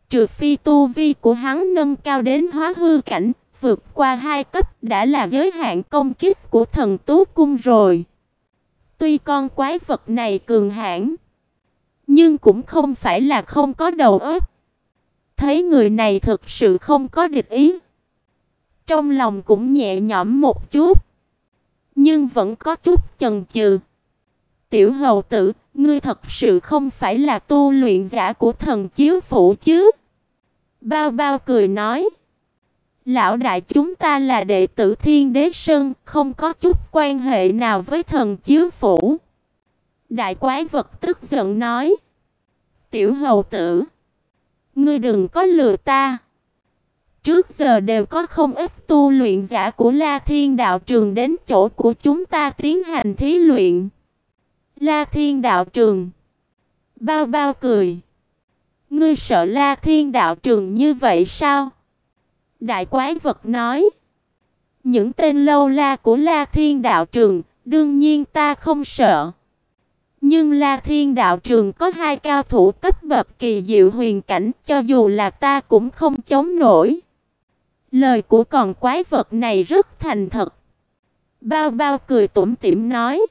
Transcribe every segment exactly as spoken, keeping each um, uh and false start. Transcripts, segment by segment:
trừ phi tu vi của hắn nâng cao đến hóa hư cảnh, vượt qua hai cấp đã là giới hạn công kích của Thần Tú Cung rồi. Tuy con quái vật này cường hãn, nhưng cũng không phải là không có đầu óc. Thấy người này thực sự không có địch ý, trong lòng cũng nhẹ nhõm một chút, nhưng vẫn có chút chần chừ. Tiểu hầu tử, ngươi thật sự không phải là tu luyện giả của Thần Chiếu Phủ chứ? Bao Bao cười nói. Lão đại, chúng ta là đệ tử Thiên Đế Sơn, không có chút quan hệ nào với Thần Chiếu Phủ. Đại quái vật tức giận nói. Tiểu hầu tử, ngươi đừng có lừa ta. Trước giờ đều có không ít tu luyện giả của La Thiên Đạo Trường đến chỗ của chúng ta tiến hành thí luyện. La Thiên Đạo Trường. Bao Bao cười. Ngươi sợ La Thiên Đạo Trường như vậy sao? Đại quái vật nói. Những tên lâu la của La Thiên Đạo Trường, đương nhiên ta không sợ. Nhưng La Thiên Đạo Trường có hai cao thủ cấp bậc kỳ diệu huyền cảnh, cho dù là ta cũng không chống nổi. Lời của con quái vật này rất thành thật. Bao Bao cười tủm tỉm nói.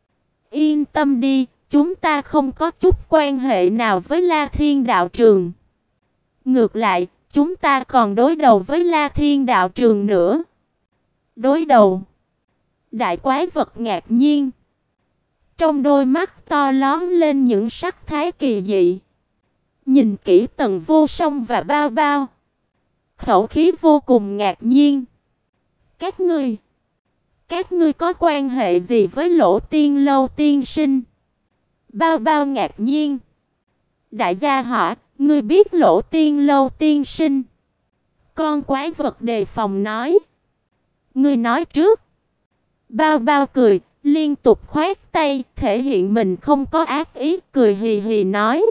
Yên tâm đi, chúng ta không có chút quan hệ nào với La Thiên Đạo Trường. Ngược lại, chúng ta còn đối đầu với La Thiên Đạo Trường nữa. Đối đầu? Đại quái vật ngạc nhiên. Trong đôi mắt to lóm lên những sắc thái kỳ dị. Nhìn kỹ Tần Vô Song và Bao Bao, khẩu khí vô cùng ngạc nhiên. Các ngươi, các ngươi có quan hệ gì với Lỗ Tiên Lâu tiên sinh? Bao Bao ngạc nhiên. Đại gia hỏa, ngươi biết Lỗ Tiên Lâu tiên sinh? Con quái vật đề phòng nói. Ngươi nói trước. Bao Bao cười, liên tục khoát tay, thể hiện mình không có ác ý, cười hì hì nói.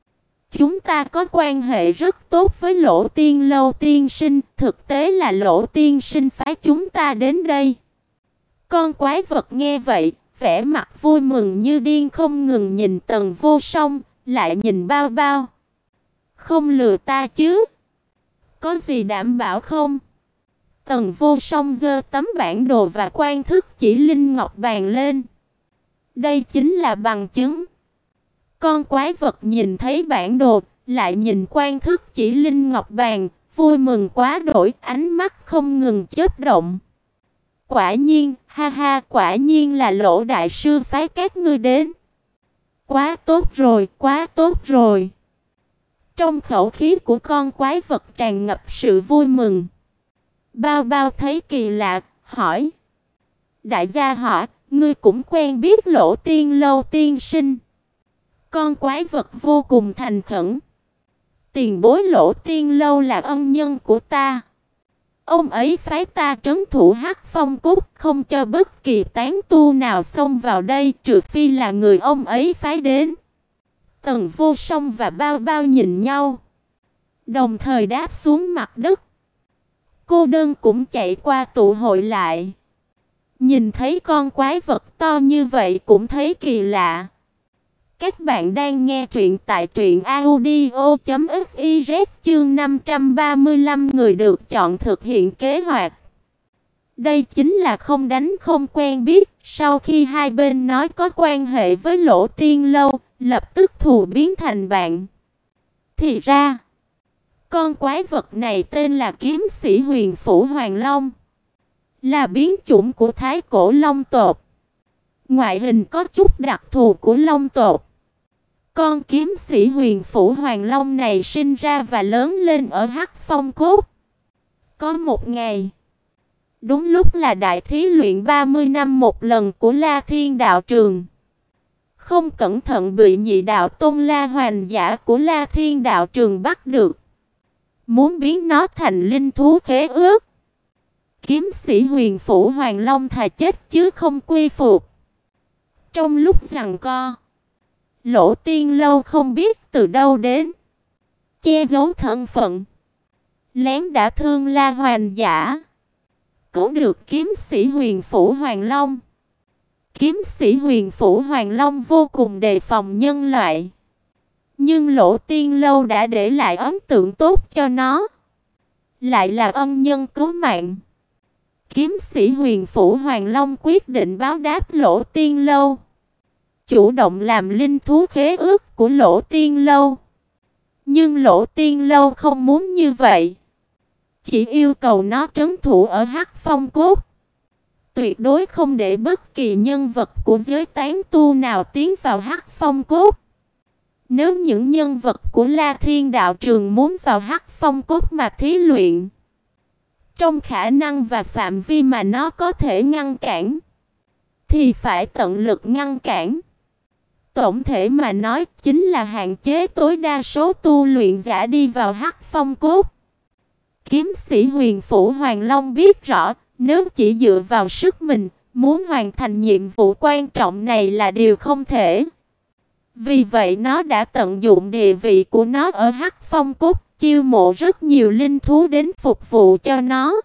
Chúng ta có quan hệ rất tốt với Lỗ Tiên Lâu tiên sinh, thực tế là Lỗ tiên sinh phái chúng ta đến đây. Con quái vật nghe vậy, vẻ mặt vui mừng như điên, không ngừng nhìn Tần Vô Song, lại nhìn Bao Bao. Không lừa ta chứ? Có gì đảm bảo không? Tần Vô Song giơ tấm bản đồ và quan thức chỉ linh ngọc bàn lên. Đây chính là bằng chứng. Con quái vật nhìn thấy bản đồ, lại nhìn quan thức chỉ linh ngọc bàn, vui mừng quá đổi, ánh mắt không ngừng chớp động. Quả nhiên, ha ha, quả nhiên là Lỗ đại sư phái các ngươi đến. Quá tốt rồi, quá tốt rồi. Trong khẩu khí của con quái vật tràn ngập sự vui mừng. Bao Bao thấy kỳ lạ, hỏi. Đại gia hỏa, ngươi cũng quen biết Lỗ Tiên Lâu tiên sinh? Con quái vật vô cùng thành khẩn. Tiền bối Lỗ Tiên Lâu là ân nhân của ta. Ông ấy phái ta trấn thủ Hắc Phong Cốt, không cho bất kỳ tán tu nào xông vào đây, trừ phi là người ông ấy phái đến. Tần Vô Song và Bao Bao nhìn nhau, đồng thời đáp xuống mặt đất. Cô đơn cũng chạy qua tụ hội lại. Nhìn thấy con quái vật to như vậy cũng thấy kỳ lạ. Các bạn đang nghe truyện tại truyện audio chấm fiz, chương năm trăm ba mươi lăm người được chọn thực hiện kế hoạch. Đây chính là không đánh không quen biết, sau khi hai bên nói có quan hệ với Lỗ Tiên Lâu, lập tức thù biến thành bạn. Thì ra, con quái vật này tên là Kiếm Sĩ Huyền Phủ Hoàng Long, là biến chủng của Thái Cổ Long tộc. Ngoại hình có chút đặc thù của Long tộc. Con Kiếm Sĩ Huyền Phủ Hoàng Long này sinh ra và lớn lên ở Hắc Phong Cốt. Có một ngày, đúng lúc là đại thí luyện ba mươi năm một lần của La Thiên Đạo Trường, không cẩn thận bị nhị đạo tôn La Hoành Giả của La Thiên Đạo Trường bắt được, muốn biến nó thành linh thú khế ước. Kiếm Sĩ Huyền Phủ Hoàng Long thà chết chứ không quy phục. Trong lúc giằng co, Lỗ Tiên Lâu không biết từ đâu đến, che giấu thân phận, lén đả thương La Hoành Giả, cứu được Kiếm Sĩ Huyền Phủ Hoàng Long. Kiếm Sĩ Huyền Phủ Hoàng Long vô cùng đề phòng nhân loại, Nhưng Lỗ Tiên Lâu đã để lại ấn tượng tốt cho nó, lại là ân nhân cứu mạng. Kiếm sĩ Huyền Phủ Hoàng Long quyết định báo đáp Lỗ Tiên Lâu, chủ động làm linh thú khế ước của Lỗ Tiên Lâu. Nhưng Lỗ Tiên Lâu không muốn như vậy, chỉ yêu cầu nó trấn thủ ở Hắc Phong Cốt, tuyệt đối không để bất kỳ nhân vật của giới tán tu nào tiến vào Hắc Phong Cốt. Nếu những nhân vật của La Thiên Đạo Trường muốn vào Hắc Phong Cốt mà thí luyện, trong khả năng và phạm vi mà nó có thể ngăn cản, thì phải tận lực ngăn cản. Tổng thể mà nói chính là hạn chế tối đa số tu luyện giả đi vào Hắc Phong Cốt. Kiếm sĩ Huyền Phủ Hoàng Long biết rõ, nếu chỉ dựa vào sức mình, muốn hoàn thành nhiệm vụ quan trọng này là điều không thể. Vì vậy nó đã tận dụng địa vị của nó ở Hắc Phong Cốt, chiêu mộ rất nhiều linh thú đến phục vụ cho nó.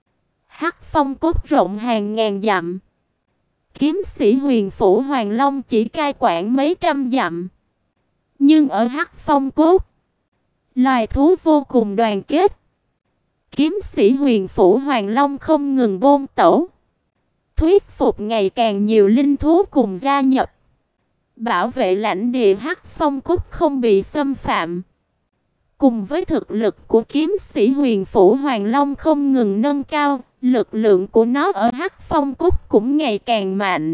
Hắc Phong Cốt rộng hàng ngàn dặm, kiếm sĩ Huyền Phủ Hoàng Long chỉ cai quản mấy trăm dặm. Nhưng ở Hắc Phong Cốt, loài thú vô cùng đoàn kết. Kiếm sĩ Huyền Phủ Hoàng Long không ngừng bôn tẩu, thuyết phục ngày càng nhiều linh thú cùng gia nhập, bảo vệ lãnh địa Hắc Phong Cốt không bị xâm phạm. Cùng với thực lực của kiếm sĩ Huyền Phủ Hoàng Long không ngừng nâng cao, lực lượng của nó ở Hắc Phong Cốt cũng ngày càng mạnh.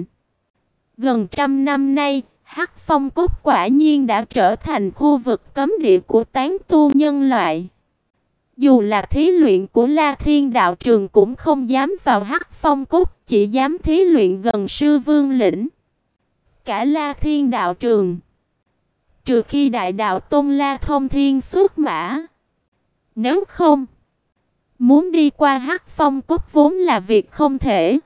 Gần trăm năm nay, Hắc Phong Cốt quả nhiên đã trở thành khu vực cấm địa của tán tu nhân loại. Dù là thí luyện của La Thiên Đạo Trường cũng không dám vào Hắc Phong Cốt, chỉ dám thí luyện gần Sư Vương Lĩnh. Cả La Thiên Đạo Trường, trừ khi Đại Đạo Tôn La Thông Thiên xuất mã. Nếu không, muốn đi qua Hắc Phong Cốt vốn là việc không thể.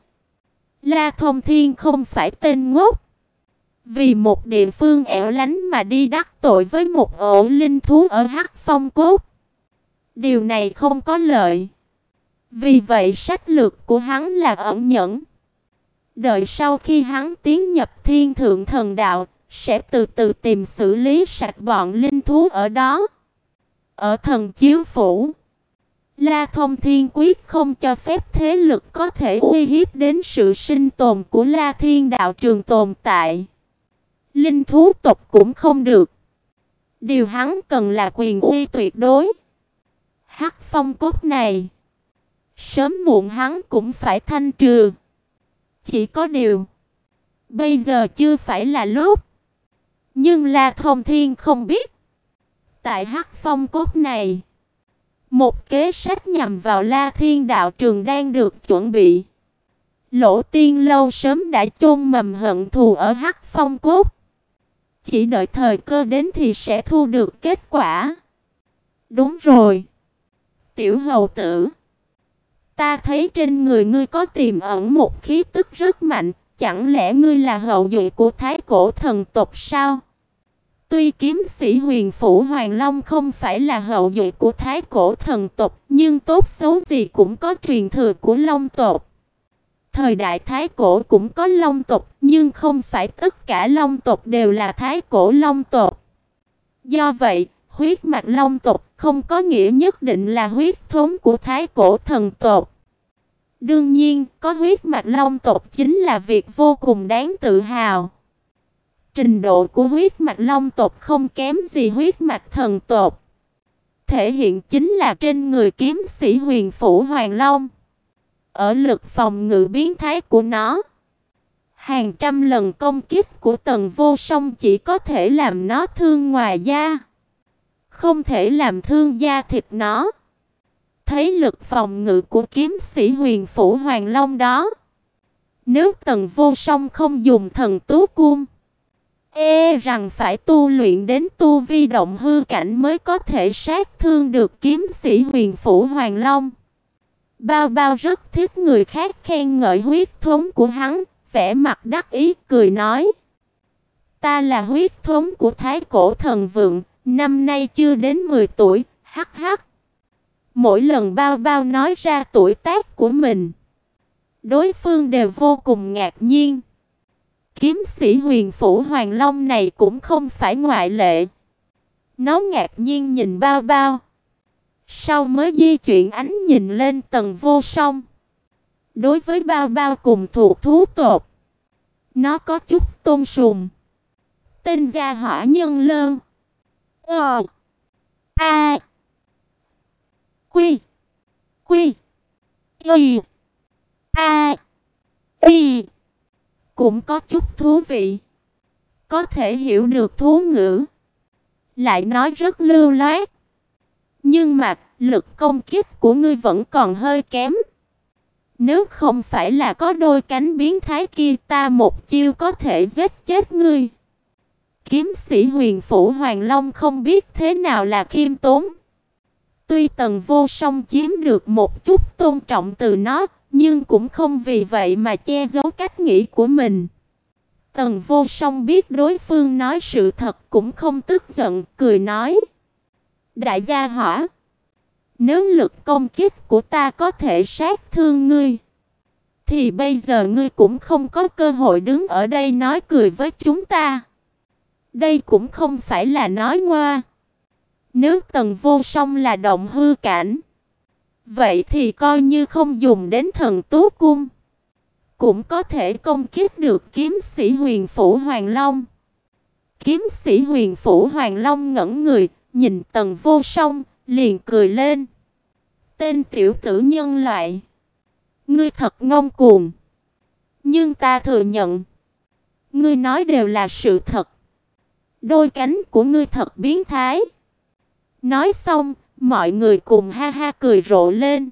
La Thông Thiên không phải tên ngốc, vì một địa phương ẻo lánh mà đi đắc tội với một ổ linh thú ở Hắc Phong Cốt. Điều này không có lợi. Vì vậy sách lược của hắn là ẩn nhẫn. Đợi sau khi hắn tiến nhập Thiên Thượng Thần Đạo, sẽ từ từ tìm xử lý sạch bọn linh thú ở đó. Ở Thần Chiếu Phủ, La Thông Thiên quyết không cho phép thế lực có thể uy hiếp đến sự sinh tồn của La Thiên Đạo Trường tồn tại. Linh thú tộc cũng không được. Điều hắn cần là quyền uy tuyệt đối. Hắc Phong Cốt này, sớm muộn hắn cũng phải thanh trừ. Chỉ có điều, bây giờ chưa phải là lúc. Nhưng La Thông Thiên không biết, tại Hắc Phong Cốt này, một kế sách nhằm vào La Thiên Đạo Trường đang được chuẩn bị. Lỗ Tiên Lâu sớm đã chôn mầm hận thù ở Hắc Phong Cốt, chỉ đợi thời cơ đến thì sẽ thu được kết quả. Đúng rồi, tiểu hầu tử, ta thấy trên người ngươi có tiềm ẩn một khí tức rất mạnh, chẳng lẽ ngươi là hậu duệ của Thái Cổ thần tộc sao? Tuy kiếm sĩ Huyền Phủ Hoàng Long không phải là hậu duệ của Thái Cổ thần tộc, nhưng tốt xấu gì cũng có truyền thừa của Long tộc. Thời đại Thái Cổ cũng có Long tộc, nhưng không phải tất cả Long tộc đều là Thái Cổ Long tộc. Do vậy, huyết mạch Long tộc không có nghĩa nhất định là huyết thống của Thái Cổ thần tộc. Đương nhiên, có huyết mạch Long tộc chính là việc vô cùng đáng tự hào. Trình độ của huyết mạch Long tộc không kém gì huyết mạch thần tộc. Thể hiện chính là trên người kiếm sĩ Huyền Phủ Hoàng Long, ở lực phòng ngự biến thái của nó, hàng trăm lần công kích của Tần Vô Song chỉ có thể làm nó thương ngoài da, không thể làm thương da thịt nó. Thấy lực phòng ngự của kiếm sĩ Huyền Phủ Hoàng Long đó, nếu Tần Vô Song không dùng thần tú cung, e rằng phải tu luyện đến tu vi động hư cảnh mới có thể sát thương được kiếm sĩ Huyền Phủ Hoàng Long. Bao Bao rất thích người khác khen ngợi huyết thống của hắn, vẻ mặt đắc ý cười nói: ta là huyết thống của Thái Cổ thần vượng, năm nay chưa đến mười tuổi, hắc hắc. Mỗi lần Bao Bao nói ra tuổi tác của mình, đối phương đều vô cùng ngạc nhiên. Kiếm sĩ Huyền Phủ Hoàng Long này cũng không phải ngoại lệ. Nó ngạc nhiên nhìn Bao Bao, sau mới di chuyển ánh nhìn lên Tần Vô Song. Đối với Bao Bao cùng thuộc thú tộc, nó có chút tôn sùng. Tên gia hỏa nhân lơn. Ờ. A. Quy. Quy. Y. A. Y. Cũng có chút thú vị. Có thể hiểu được thú ngữ. Lại nói rất lưu loát. Nhưng mà lực công kích của ngươi vẫn còn hơi kém. Nếu không phải là có đôi cánh biến thái kia, ta một chiêu có thể giết chết ngươi. Kiếm sĩ Huyền Phủ Hoàng Long không biết thế nào là khiêm tốn. Tuy Tần Vô Song chiếm được một chút tôn trọng từ nó, nhưng cũng không vì vậy mà che giấu cách nghĩ của mình. Tần Vô Song biết đối phương nói sự thật cũng không tức giận, cười nói: Đại gia hỏa, nếu lực công kích của ta có thể sát thương ngươi, thì bây giờ ngươi cũng không có cơ hội đứng ở đây nói cười với chúng ta. Đây cũng không phải là nói ngoa. Nếu Tần Vô Song là động hư cảnh, vậy thì coi như không dùng đến Thần Tú Cung, cũng có thể công kích được kiếm sĩ Huyền Phủ Hoàng Long. Kiếm sĩ Huyền Phủ Hoàng Long ngẩn người, nhìn Tần Vô Song, liền cười lên. Tên tiểu tử nhân loại, ngươi thật ngông cuồng. Nhưng ta thừa nhận, ngươi nói đều là sự thật. Đôi cánh của ngươi thật biến thái. Nói xong, mọi người cùng ha ha cười rộ lên.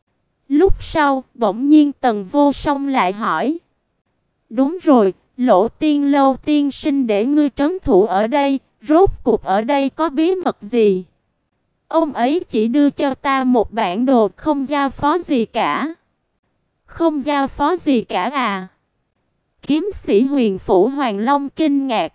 Lúc sau, bỗng nhiên Tần Vô Song lại hỏi: Đúng rồi, Lỗ Tiên Lâu tiên sinh để ngươi trấn thủ ở đây, rốt cuộc ở đây có bí mật gì? Ông ấy chỉ đưa cho ta một bản đồ, không giao phó gì cả. Không giao phó gì cả à? Kiếm sĩ Huyền Phủ Hoàng Long kinh ngạc.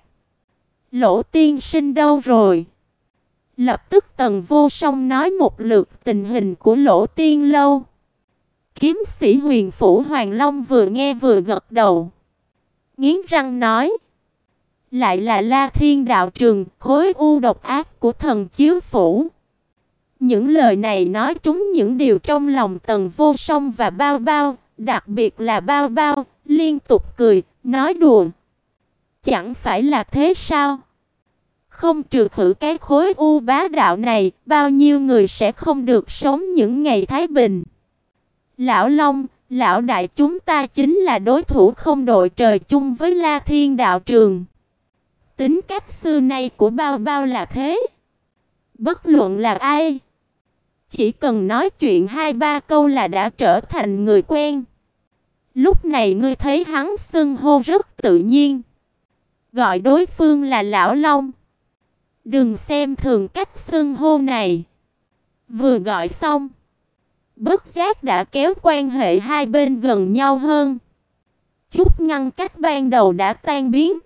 Lỗ tiên sinh đâu rồi? Lập tức Tần Vô Song nói một lượt tình hình của Lỗ Tiên Lâu. Kiếm sĩ Huyền Phủ Hoàng Long vừa nghe vừa gật đầu, nghiến răng nói: Lại là La Thiên Đạo Trường, khối u độc ác của thần chiếu phủ. Những lời này nói trúng những điều trong lòng Tần Vô Song và Bao Bao, đặc biệt là Bao Bao, liên tục cười, nói đùa. Chẳng phải là thế sao? Không trừ khử cái khối u bá đạo này, bao nhiêu người sẽ không được sống những ngày thái bình. Lão Long, lão đại, chúng ta chính là đối thủ không đội trời chung với La Thiên Đạo Trường. Tính cách xưa nay của Bao Bao là thế. Bất luận là ai, chỉ cần nói chuyện hai ba câu là đã trở thành người quen. Lúc này ngươi thấy hắn xưng hô rất tự nhiên, gọi đối phương là Lão Long. Đừng xem thường cách xưng hô này. Vừa gọi xong, bất giác đã kéo quan hệ hai bên gần nhau hơn. Chút ngăn cách ban đầu đã tan biến.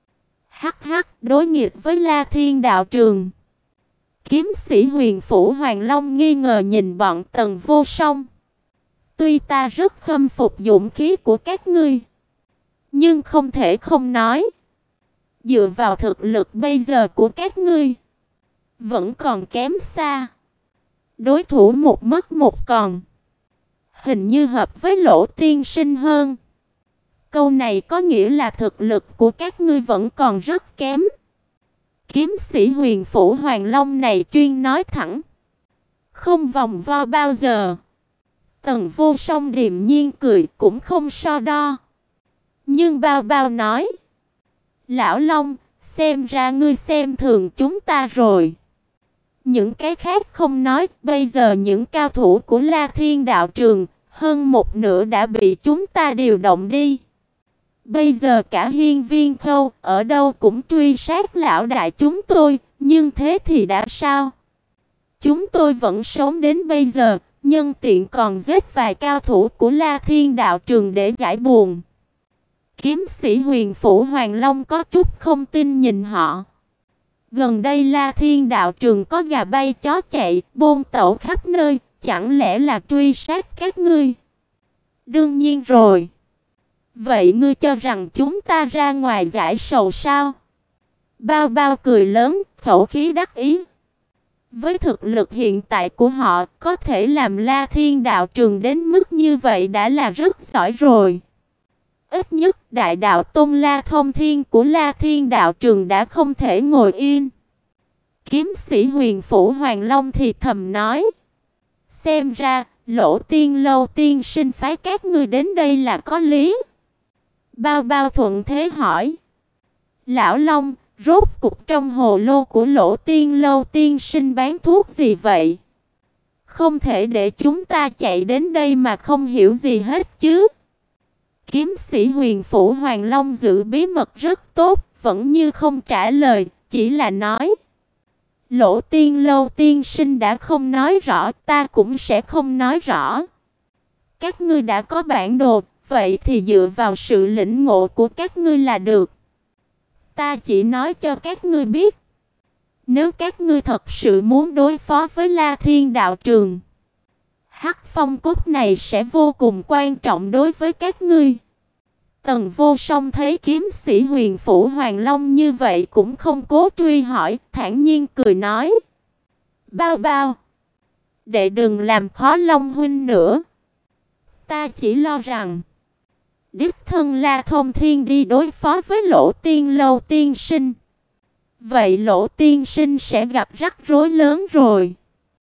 Hắc hắc, đối nghịch với La Thiên Đạo Trường. Kiếm sĩ Huyền Phủ Hoàng Long nghi ngờ nhìn bọn Tần Vô Song. Tuy ta rất khâm phục dũng khí của các ngươi, nhưng không thể không nói, dựa vào thực lực bây giờ của các ngươi, vẫn còn kém xa. Đối thủ một mất một còn, hình như hợp với Lỗ tiên sinh hơn. Câu này có nghĩa là thực lực của các ngươi vẫn còn rất kém. Kiếm sĩ Huyền Phủ Hoàng Long này chuyên nói thẳng, không vòng vo bao giờ. Tần Vô Song điềm nhiên cười, cũng không so đo. Nhưng Bao Bao nói: Lão Long, xem ra ngươi xem thường chúng ta rồi. Những cái khác không nói, bây giờ những cao thủ của La Thiên Đạo Trường, hơn một nửa đã bị chúng ta điều động đi. Bây giờ cả Hiên Viên Khâu ở đâu cũng truy sát lão đại chúng tôi, nhưng thế thì đã sao? Chúng tôi vẫn sống đến bây giờ, nhân tiện còn giết vài cao thủ của La Thiên Đạo Trường để giải buồn. Kiếm sĩ Huyền Phủ Hoàng Long có chút không tin nhìn họ. Gần đây La Thiên Đạo Trường có gà bay chó chạy, bôn tẩu khắp nơi, chẳng lẽ là truy sát các ngươi? Đương nhiên rồi. Vậy ngươi cho rằng chúng ta ra ngoài giải sầu sao? Bao Bao cười lớn, khẩu khí đắc ý. Với thực lực hiện tại của họ, có thể làm La Thiên đạo trường đến mức như vậy đã là rất giỏi rồi. Ít nhất đại đạo tôn La Thông Thiên của La Thiên đạo trường đã không thể ngồi yên. Kiếm sĩ Huyền Phủ Hoàng Long thì thầm nói: xem ra Lỗ Tiên Lâu tiên sinh phái các ngươi đến đây là có lý. Bao Bao thuận thế hỏi: Lão Long, rốt cục trong hồ lô của Lỗ Tiên Lâu tiên sinh bán thuốc gì vậy? Không thể để chúng ta chạy đến đây mà không hiểu gì hết chứ. Kiếm sĩ Huyền Phủ Hoàng Long giữ bí mật rất tốt, vẫn như không trả lời, chỉ là nói: Lỗ Tiên Lâu tiên sinh đã không nói rõ, ta cũng sẽ không nói rõ. Các ngươi đã có bản đồ, vậy thì dựa vào sự lĩnh ngộ của các ngươi là được. Ta chỉ nói cho các ngươi biết, nếu các ngươi thật sự muốn đối phó với La Thiên đạo trường, Hắc Phong cốt này sẽ vô cùng quan trọng đối với các ngươi. Tần Vô Song thấy kiếm sĩ Huyền Phủ Hoàng Long như vậy cũng không cố truy hỏi, thản nhiên cười nói: Bao Bao, đệ đừng làm khó Long huynh nữa. Ta chỉ lo rằng đích thân La Thông Thiên đi đối phó với Lỗ Tiên Lâu tiên sinh, vậy Lỗ tiên sinh sẽ gặp rắc rối lớn rồi.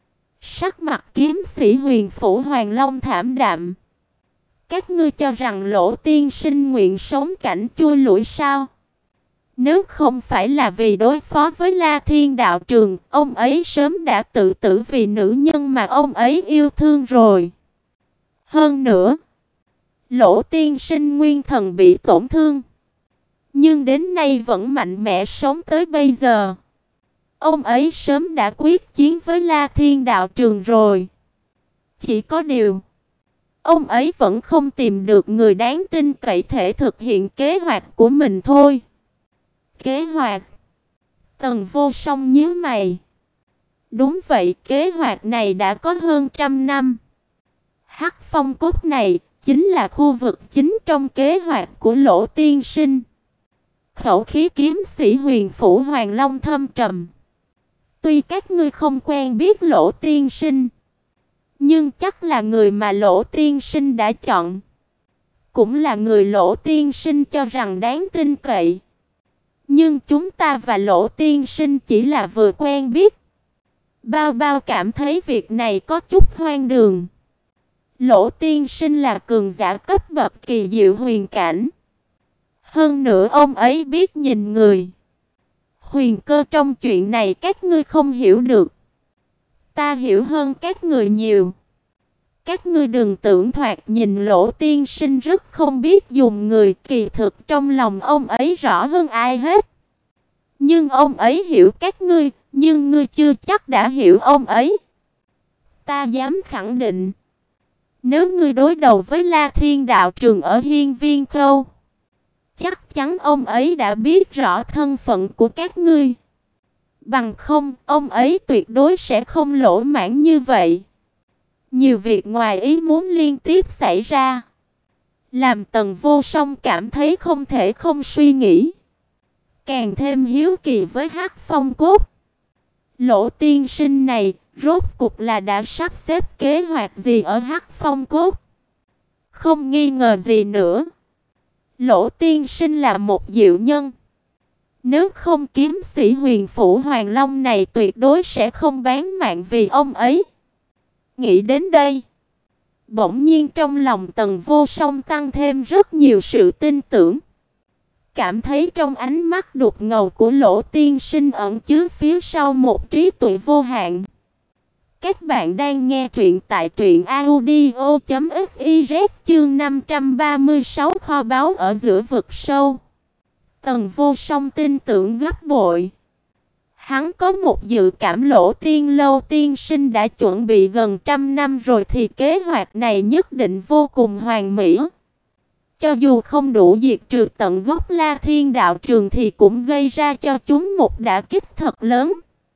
Sắc mặt kiếm sĩ Huyền Phủ Hoàng Long thảm đạm. Các ngươi cho rằng Lỗ tiên sinh nguyện sống cảnh chui lủi sao? Nếu không phải là vì đối phó với La Thiên đạo trường, ông ấy sớm đã tự tử vì nữ nhân mà ông ấy yêu thương rồi. Hơn nữa, Lỗ tiên sinh nguyên thần bị tổn thương, nhưng đến nay vẫn mạnh mẽ sống tới bây giờ. Ông ấy sớm đã quyết chiến với La Thiên đạo trường rồi. Chỉ có điều, ông ấy vẫn không tìm được người đáng tin cậy thể thực hiện kế hoạch của mình thôi. Kế hoạch? Tần Vô Song nhíu mày. Đúng vậy, kế hoạch này đã có hơn trăm năm. Hắc Phong cốt này chính là khu vực chính trong kế hoạch của Lỗ tiên sinh. Khẩu khí kiếm sĩ Huyền Phủ Hoàng Long thâm trầm. Tuy các ngươi không quen biết Lỗ tiên sinh, nhưng chắc là người mà Lỗ tiên sinh đã chọn, cũng là người Lỗ tiên sinh cho rằng đáng tin cậy. Nhưng chúng ta và Lỗ tiên sinh chỉ là vừa quen biết. Bao Bao cảm thấy việc này có chút hoang đường. Lỗ tiên sinh là cường giả cấp bậc kỳ diệu huyền cảnh. Hơn nữa ông ấy biết nhìn người. Huyền cơ trong chuyện này các ngươi không hiểu được. Ta hiểu hơn các người nhiều. Các ngươi đừng tưởng thoạt nhìn Lỗ tiên sinh rất không biết dùng người, kỳ thực trong lòng ông ấy rõ hơn ai hết. Nhưng ông ấy hiểu các ngươi, nhưng ngươi chưa chắc đã hiểu ông ấy. Ta dám khẳng định, nếu ngươi đối đầu với La Thiên đạo trường ở Hiên Viên Khâu, chắc chắn ông ấy đã biết rõ thân phận của các ngươi. Bằng không, ông ấy tuyệt đối sẽ không lỗ mãng như vậy. Nhiều việc ngoài ý muốn liên tiếp xảy ra, làm Tần Vô Song cảm thấy không thể không suy nghĩ. Càng thêm hiếu kỳ với Hắc Phong cốt. Lỗ tiên sinh này rốt cục là đã sắp xếp kế hoạch gì ở Hắc Phong cốt? Không nghi ngờ gì nữa, Lỗ tiên sinh là một diệu nhân. Nếu không kiếm sĩ Huyền Phủ Hoàng Long này tuyệt đối sẽ không bán mạng vì ông ấy. Nghĩ đến đây, bỗng nhiên trong lòng Tần Vô Song tăng thêm rất nhiều sự tin tưởng. Cảm thấy trong ánh mắt đục ngầu của Lỗ tiên sinh ẩn chứa phía sau một trí tuệ vô hạn. Các bạn đang nghe truyện tại truyện audio chấm fiz chương năm trăm ba mươi sáu kho báu ở giữa vực sâu. Tần Vô Song tin tưởng gấp bội. Hắn có một dự cảm Lỗ Tiên Lâu tiên sinh đã chuẩn bị gần trăm năm rồi thì kế hoạch này nhất định vô cùng hoàn mỹ. Cho dù không đủ diệt trừ tận gốc La Thiên đạo trường thì cũng gây ra cho chúng một đả kích thật lớn.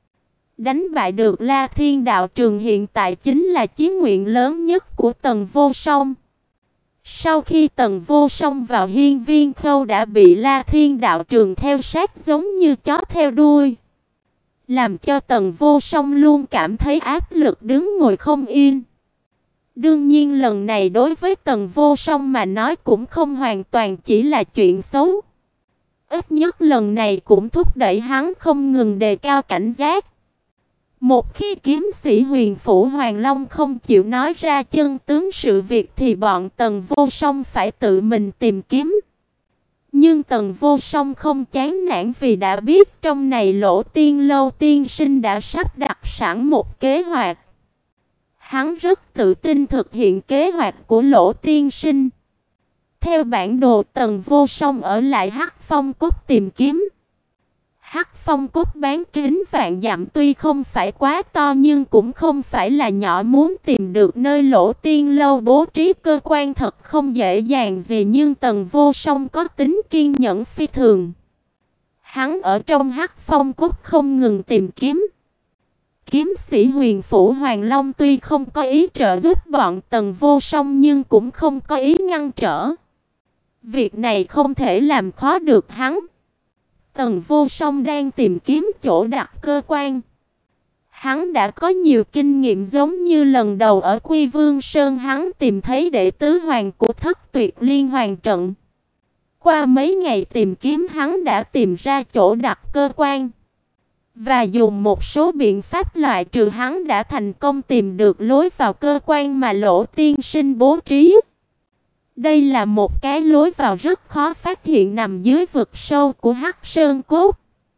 Đánh bại được La Thiên đạo trường hiện tại chính là chí nguyện lớn nhất của Tần Vô Song. Sau khi Tần Vô Song vào Hiên Viên Khâu đã bị La Thiên đạo trường theo sát giống như chó theo đuôi. làm cho Tần Vô Song luôn cảm thấy áp lực đứng ngồi không yên. Đương nhiên lần này đối với Tần Vô Song mà nói cũng không hoàn toàn chỉ là chuyện xấu. Ít nhất lần này cũng thúc đẩy hắn không ngừng đề cao cảnh giác. Một khi kiếm sĩ Huyền Phủ Hoàng Long không chịu nói ra chân tướng sự việc thì bọn Tần Vô Song phải tự mình tìm kiếm. Nhưng Tần Vô Song không chán nản vì đã biết trong này Lỗ Tiên Lâu tiên sinh đã sắp đặt sẵn một kế hoạch. Hắn rất tự tin thực hiện kế hoạch của Lỗ tiên sinh. Theo bản đồ, Tần Vô Song ở lại Hắc Phong Cốt tìm kiếm. Hắc Phong Cốt bán kính vạn dặm tuy không phải quá to nhưng cũng không phải là nhỏ, muốn tìm được nơi Lỗ Tiên Lâu bố trí cơ quan thật không dễ dàng gì, nhưng Tần Vô Song có tính kiên nhẫn phi thường. Hắn ở trong Hắc Phong Cốt không ngừng tìm kiếm. Kiếm sĩ Huyền Phủ Hoàng Long tuy không có ý trợ giúp bọn Tần Vô Song nhưng cũng không có ý ngăn trở. Việc này không thể làm khó được hắn. Tần Vô Song đang tìm kiếm chỗ đặt cơ quan. Hắn đã có nhiều kinh nghiệm, giống như lần đầu ở Quy Vương Sơn hắn tìm thấy đệ tứ hoàng của Thất Tuyệt Liên Hoàng trận. Qua mấy ngày tìm kiếm hắn đã tìm ra chỗ đặt cơ quan. Và dùng một số biện pháp loại trừ, hắn đã thành công tìm được lối vào cơ quan mà Lỗ tiên sinh bố trí. Đây là một cái lối vào rất khó phát hiện nằm dưới vực sâu của Hắc Sơn Cốt.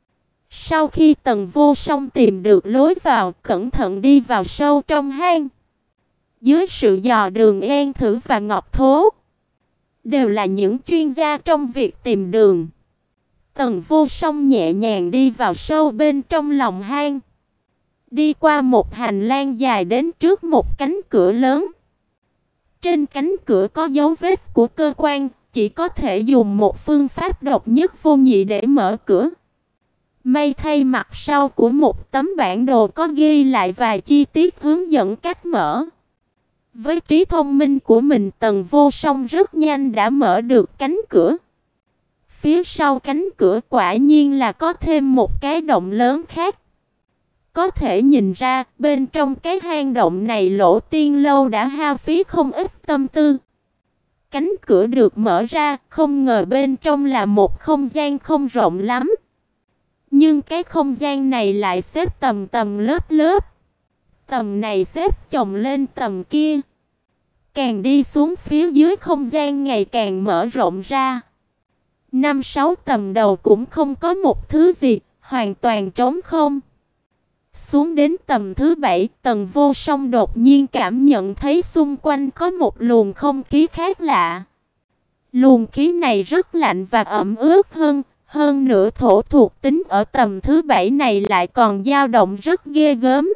Sau khi Tần Vô Song tìm được lối vào, cẩn thận đi vào sâu trong hang. Dưới sự dò đường An Thử và Ngọc Thố, đều là những chuyên gia trong việc tìm đường. Tần Vô Song nhẹ nhàng đi vào sâu bên trong lòng hang. Đi qua một hành lang dài đến trước một cánh cửa lớn. Trên cánh cửa có dấu vết của cơ quan, chỉ có thể dùng một phương pháp độc nhất vô nhị để mở cửa. May thay mặt sau của một tấm bản đồ có ghi lại vài chi tiết hướng dẫn cách mở. Với trí thông minh của mình, Tần Vô Song rất nhanh đã mở được cánh cửa. Phía sau cánh cửa quả nhiên là có thêm một cái động lớn khác. Có thể nhìn ra, bên trong cái hang động này Lỗ Tiên Lâu đã hao phí không ít tâm tư. Cánh cửa được mở ra, không ngờ bên trong là một không gian không rộng lắm. Nhưng cái không gian này lại xếp tầng tầng lớp lớp. Tầng này xếp chồng lên tầng kia. Càng đi xuống phía dưới không gian ngày càng mở rộng ra. Năm sáu tầng đầu cũng không có một thứ gì, hoàn toàn trống không. Xuống đến tầng thứ bảy, Tần Vô Song đột nhiên cảm nhận thấy xung quanh có một luồng không khí khác lạ. Luồng khí này rất lạnh và ẩm ướt hơn, hơn nữa thổ thuộc tính ở tầng thứ bảy này lại còn dao động rất ghê gớm.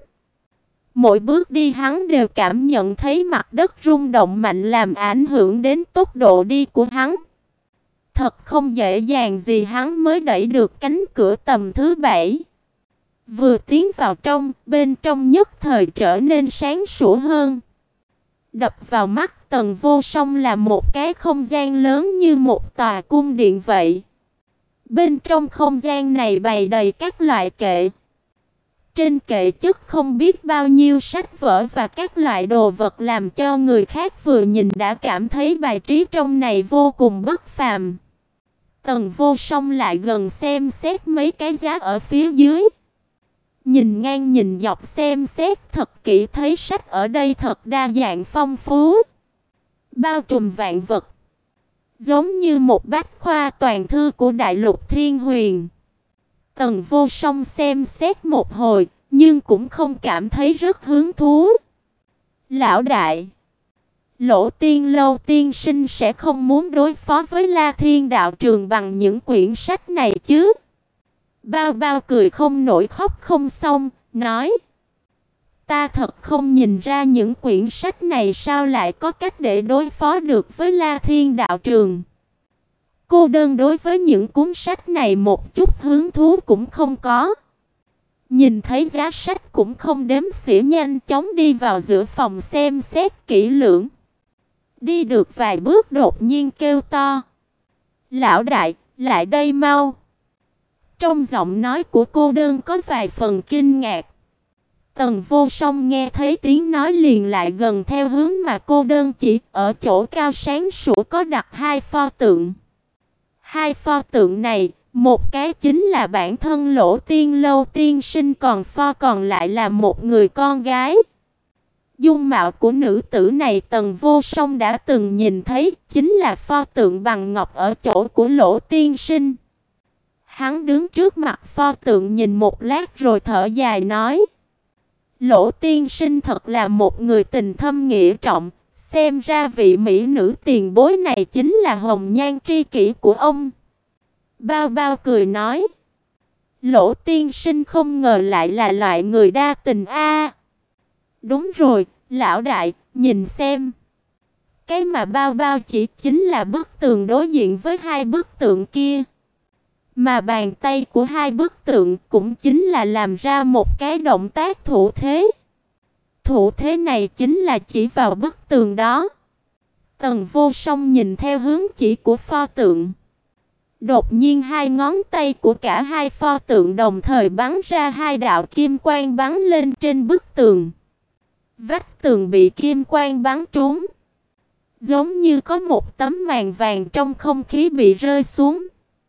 Mỗi bước đi hắn đều cảm nhận thấy mặt đất rung động mạnh làm ảnh hưởng đến tốc độ đi của hắn. Thật không dễ dàng gì hắn mới đẩy được cánh cửa tầng thứ bảy. Vừa tiến vào trong, bên trong nhất thời trở nên sáng sủa hơn. Đập vào mắt Tần Vô Song là một cái không gian lớn như một tòa cung điện vậy. Bên trong không gian này bày đầy các loại kệ. Trên kệ chất không biết bao nhiêu sách vở và các loại đồ vật làm cho người khác vừa nhìn đã cảm thấy bài trí trong này vô cùng bất phàm. Tần Vô Song lại gần xem xét mấy cái giá ở phía dưới. Nhìn ngang nhìn dọc xem xét thật kỹ thấy sách ở đây thật đa dạng phong phú. Bao trùm vạn vật. Giống như một bách khoa toàn thư của Đại Lục Thiên Huyền. Tần Vô Song xem xét một hồi, nhưng cũng không cảm thấy rất hứng thú. Lão đại, Lỗ Tiên Lâu tiên sinh sẽ không muốn đối phó với La Thiên đạo trường bằng những quyển sách này chứ? Bao Bao cười không nổi khóc không xong, nói: Ta thật không nhìn ra những quyển sách này sao lại có cách để đối phó được với La Thiên đạo trường. Cô đơn đối với những cuốn sách này một chút hứng thú cũng không có. Nhìn thấy giá sách cũng không đếm xỉa, nhanh chóng đi vào giữa phòng xem xét kỹ lưỡng. Đi được vài bước đột nhiên kêu to: Lão đại, lại đây mau! Trong giọng nói của cô đơn có vài phần kinh ngạc. Tần Vô Song nghe thấy tiếng nói liền lại gần theo hướng mà cô đơn chỉ, ở chỗ cao sáng sủa có đặt hai pho tượng. Hai pho tượng này, một cái chính là bản thân Lỗ Tiên Lâu tiên sinh, còn pho còn lại là một người con gái. Dung mạo của nữ tử này Tần Vô Song đã từng nhìn thấy, chính là pho tượng bằng ngọc ở chỗ của Lỗ tiên sinh. Hắn đứng trước mặt pho tượng nhìn một lát rồi thở dài nói: Lỗ tiên sinh thật là một người tình thâm nghĩa trọng, xem ra vị mỹ nữ tiền bối này chính là hồng nhan tri kỷ của ông. Bao Bao cười nói: Lỗ tiên sinh không ngờ lại là loại người đa tình a. Đúng rồi, lão đại, nhìn xem. Cái mà Bao Bao chỉ chính là bức tường đối diện với hai bức tượng kia. Mà bàn tay của hai bức tượng cũng chính là làm ra một cái động tác thủ thế. Thủ thế này chính là chỉ vào bức tường đó. Tần Vô Song nhìn theo hướng chỉ của pho tượng. Đột nhiên hai ngón tay của cả hai pho tượng đồng thời bắn ra hai đạo kim quang bắn lên trên bức tường. Vách tường bị kim quang bắn trúng, giống như có một tấm màn vàng trong không khí bị rơi xuống.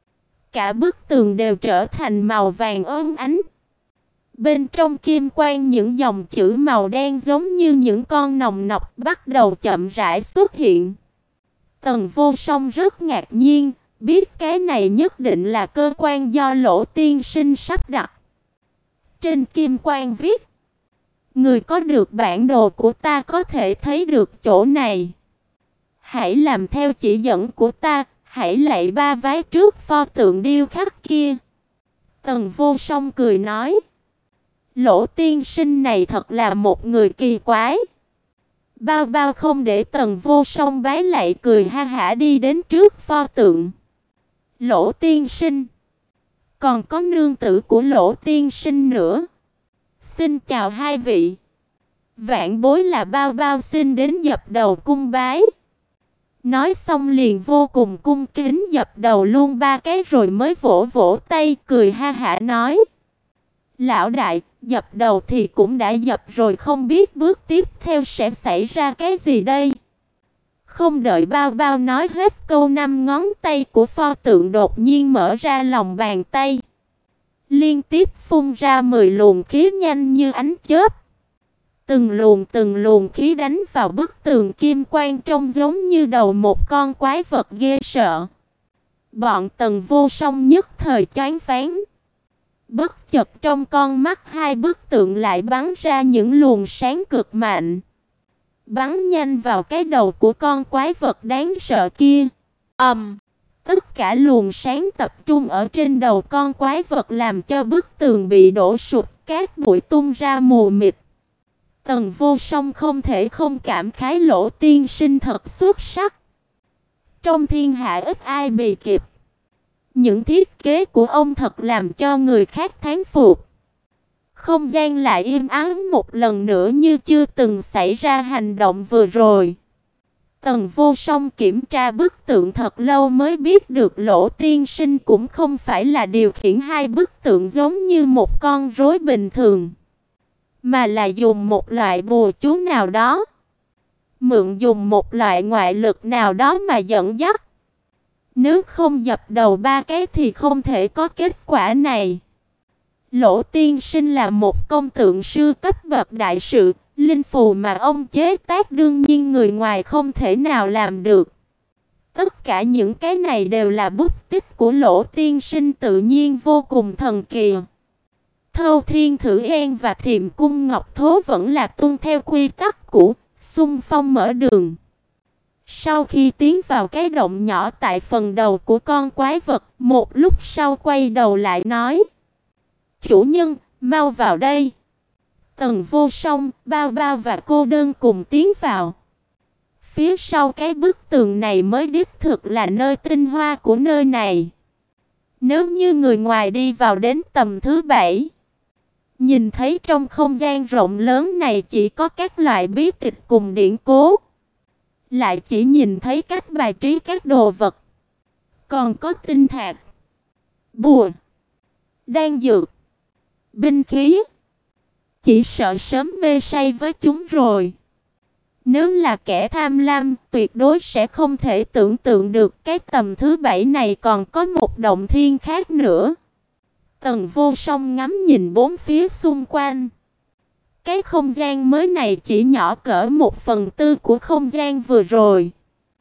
Cả bức tường đều trở thành màu vàng óng ánh. Bên trong kim quang những dòng chữ màu đen giống như những con nòng nọc bắt đầu chậm rãi xuất hiện. Tần Vô Song rất ngạc nhiên, biết cái này nhất định là cơ quan do Lỗ tiên sinh sắp đặt. Trên kim quang viết: Người có được bản đồ của ta có thể thấy được chỗ này. Hãy làm theo chỉ dẫn của ta, hãy lạy ba vái trước pho tượng điêu khắc kia. Tần Vô Song cười nói: Lỗ tiên sinh này thật là một người kỳ quái. Bao Bao không để Tần Vô Song bái lạy, cười ha hả đi đến trước pho tượng. Lỗ tiên sinh, còn có nương tử của Lỗ tiên sinh nữa. Xin chào hai vị. Vạn bối là Bao Bao xin đến dập đầu cung bái. Nói xong liền vô cùng cung kính dập đầu luôn ba cái rồi mới vỗ vỗ tay cười ha hả nói: Lão đại, dập đầu thì cũng đã dập rồi, không biết bước tiếp theo sẽ xảy ra cái gì đây? Không đợi Bao Bao nói hết câu, năm ngón tay của pho tượng đột nhiên mở ra lòng bàn tay. Liên tiếp phun ra mười luồng khí nhanh như ánh chớp. Từng luồng từng luồng khí đánh vào bức tường kim quang trông giống như đầu một con quái vật ghê sợ. Bọn Tần Vô Song nhất thời choáng váng. Bất chợt trong con mắt hai bức tượng lại bắn ra những luồng sáng cực mạnh, bắn nhanh vào cái đầu của con quái vật đáng sợ kia. Ầm! Um, tất cả luồng sáng tập trung ở trên đầu con quái vật làm cho bức tường bị đổ sụp, cát bụi tung ra mù mịt. Tần Vô Song không thể không cảm khái Lỗ tiên sinh thật xuất sắc. Trong thiên hạ ít ai bì kịp. Những thiết kế của ông thật làm cho người khác thán phục. Không gian lại im ắng một lần nữa như chưa từng xảy ra hành động vừa rồi. Tần Vô Song kiểm tra bức tượng thật lâu mới biết được Lỗ tiên sinh cũng không phải là điều khiển hai bức tượng giống như một con rối bình thường, mà là dùng một loại bùa chú nào đó, mượn dùng một loại ngoại lực nào đó mà dẫn dắt. Nếu không dập đầu ba cái thì không thể có kết quả này. Lỗ tiên sinh là một công tượng sư cấp bậc đại sự, linh phù mà ông chế tác đương nhiên người ngoài không thể nào làm được. Tất cả những cái này đều là bút tích của Lỗ tiên sinh, tự nhiên vô cùng thần kỳ. Thâu Thiên Thử Yên và Thiềm Cung Ngọc Thố vẫn là tuân theo quy tắc cũ, xung phong mở đường. Sau khi tiến vào cái động nhỏ tại phần đầu của con quái vật, một lúc sau quay đầu lại nói: Chủ nhân, mau vào đây. Tần Vô Song, Bao Bao và cô đơn cùng tiến vào. Phía sau cái bức tường này mới đích thực là nơi tinh hoa của nơi này. Nếu như người ngoài đi vào đến tầm thứ bảy, nhìn thấy trong không gian rộng lớn này chỉ có các loại bí tịch cùng điển cố, lại chỉ nhìn thấy cách bài trí các đồ vật, còn có tinh thạch, bùa, đan dược, binh khí, chỉ sợ sớm mê say với chúng rồi. Nếu là kẻ tham lam, tuyệt đối sẽ không thể tưởng tượng được cái tầm thứ bảy này còn có một động thiên khác nữa. Tần Vô Song ngắm nhìn bốn phía xung quanh. Cái không gian mới này chỉ nhỏ cỡ một phần tư của không gian vừa rồi.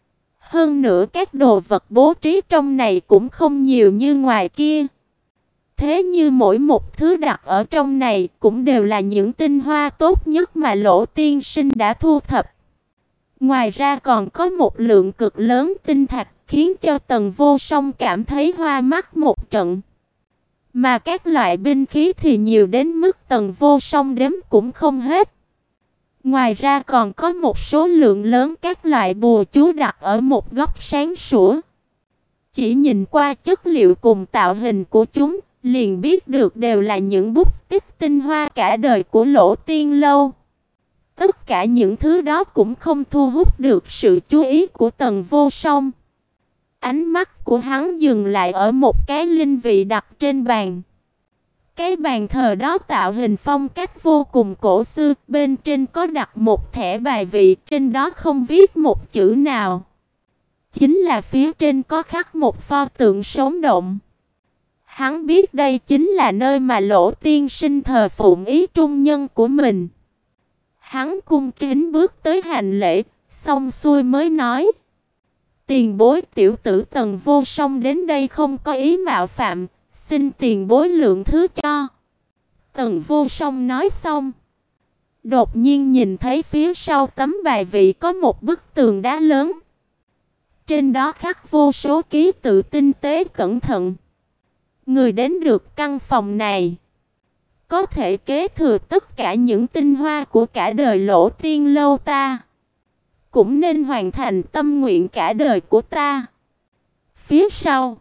Hơn nữa các đồ vật bố trí trong này cũng không nhiều như ngoài kia. Thế như mỗi một thứ đặt ở trong này cũng đều là những tinh hoa tốt nhất mà Lỗ Tiên Sinh đã thu thập. Ngoài ra còn có một lượng cực lớn tinh thạch khiến cho Tần Vô Song cảm thấy hoa mắt một trận. Mà các loại binh khí thì nhiều đến mức Tần Vô Song đếm cũng không hết. Ngoài ra còn có một số lượng lớn các loại bùa chú đặt ở một góc sáng sủa. Chỉ nhìn qua chất liệu cùng tạo hình của chúng, liền biết được đều là những bút tích tinh hoa cả đời của Lỗ Tiên Lâu. Tất cả những thứ đó cũng không thu hút được sự chú ý của Tần Vô Song. Ánh mắt của hắn dừng lại ở một cái linh vị đặt trên bàn. Cái bàn thờ đó tạo hình phong cách vô cùng cổ xưa, bên trên có đặt một thẻ bài vị, trên đó không viết một chữ nào. Chính là phía trên có khắc một pho tượng sống động. Hắn biết đây chính là nơi mà Lỗ Tiên Sinh thờ phụng ý trung nhân của mình. Hắn cung kính bước tới hành lễ, xong xuôi mới nói: "Tiền bối, tiểu tử Tần Vô Song đến đây không có ý mạo phạm, xin tiền bối lượng thứ cho." Tần Vô Song nói xong, đột nhiên nhìn thấy phía sau tấm bài vị có một bức tường đá lớn. Trên đó khắc vô số ký tự tinh tế cẩn thận. Người đến được căn phòng này có thể kế thừa tất cả những tinh hoa của cả đời Lỗ Tiên Lâu ta, cũng nên hoàn thành tâm nguyện cả đời của ta. Phía sau,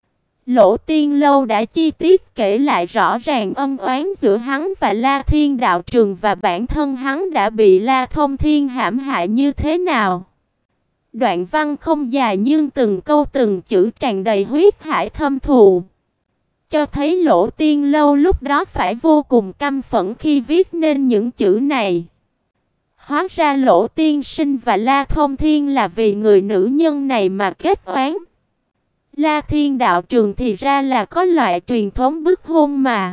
Lỗ Tiên Lâu đã chi tiết kể lại rõ ràng ân oán giữa hắn và La Thiên đạo trường, và bản thân hắn đã bị La Thông Thiên hãm hại như thế nào. Đoạn văn không dài nhưng từng câu từng chữ tràn đầy huyết hải thâm thù, cho thấy Lỗ Tiên Lâu lúc đó phải vô cùng căm phẫn khi viết nên những chữ này. Hóa ra Lỗ Tiên Sinh và La Thông Thiên là vì người nữ nhân này mà kết oán. La Thiên đạo trường thì ra là có loại truyền thống bức hôn mà.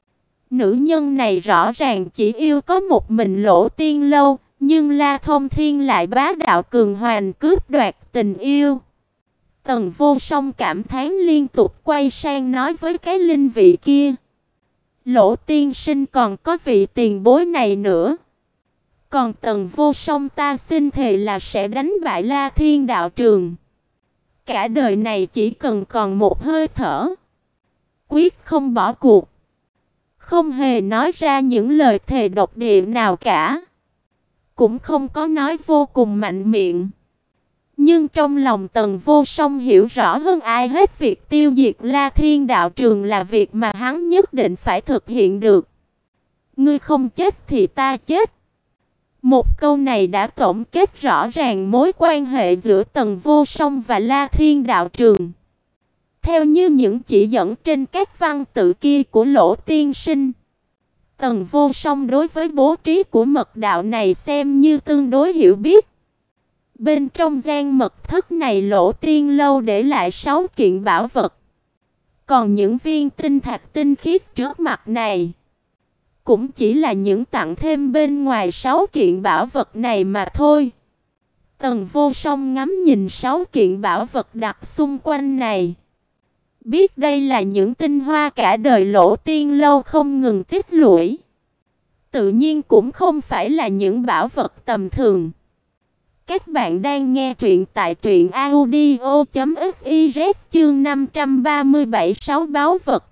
Nữ nhân này rõ ràng chỉ yêu có một mình Lỗ Tiên Lâu, nhưng La Thông Thiên lại bá đạo cường hoành cướp đoạt tình yêu. Tần Vô Song cảm thán liên tục, quay sang nói với cái linh vị kia: "Lỗ Tiên Sinh còn có vị tiền bối này nữa. Còn Tần Vô Song ta xin thề là sẽ đánh bại La Thiên đạo trường. Cả đời này chỉ cần còn một hơi thở, quyết không bỏ cuộc." Không hề nói ra những lời thề độc địa nào cả, cũng không có nói vô cùng mạnh miệng. Nhưng trong lòng Tần Vô Song hiểu rõ hơn ai hết, việc tiêu diệt La Thiên đạo trường là việc mà hắn nhất định phải thực hiện được. "Ngươi không chết thì ta chết." Một câu này đã tổng kết rõ ràng mối quan hệ giữa Tần Vô Song và La Thiên đạo trường. Theo như những chỉ dẫn trên các văn tự kia của Lỗ Tiên Sinh, Tần Vô Song đối với bố trí của mật đạo này xem như tương đối hiểu biết. Bên trong gian mật thất này Lỗ Tiên Lâu để lại sáu kiện bảo vật. Còn những viên tinh thạch tinh khiết trước mặt này cũng chỉ là những tặng thêm bên ngoài sáu kiện bảo vật này mà thôi. Tần Vô Song ngắm nhìn sáu kiện bảo vật đặt xung quanh này, biết đây là những tinh hoa cả đời Lỗ Tiên Lâu không ngừng tích lũy. Tự nhiên cũng không phải là những bảo vật tầm thường. Các bạn đang nghe truyện tại truyện audio chấm fiz, chương năm trăm ba mươi bảy, sáu báu vật.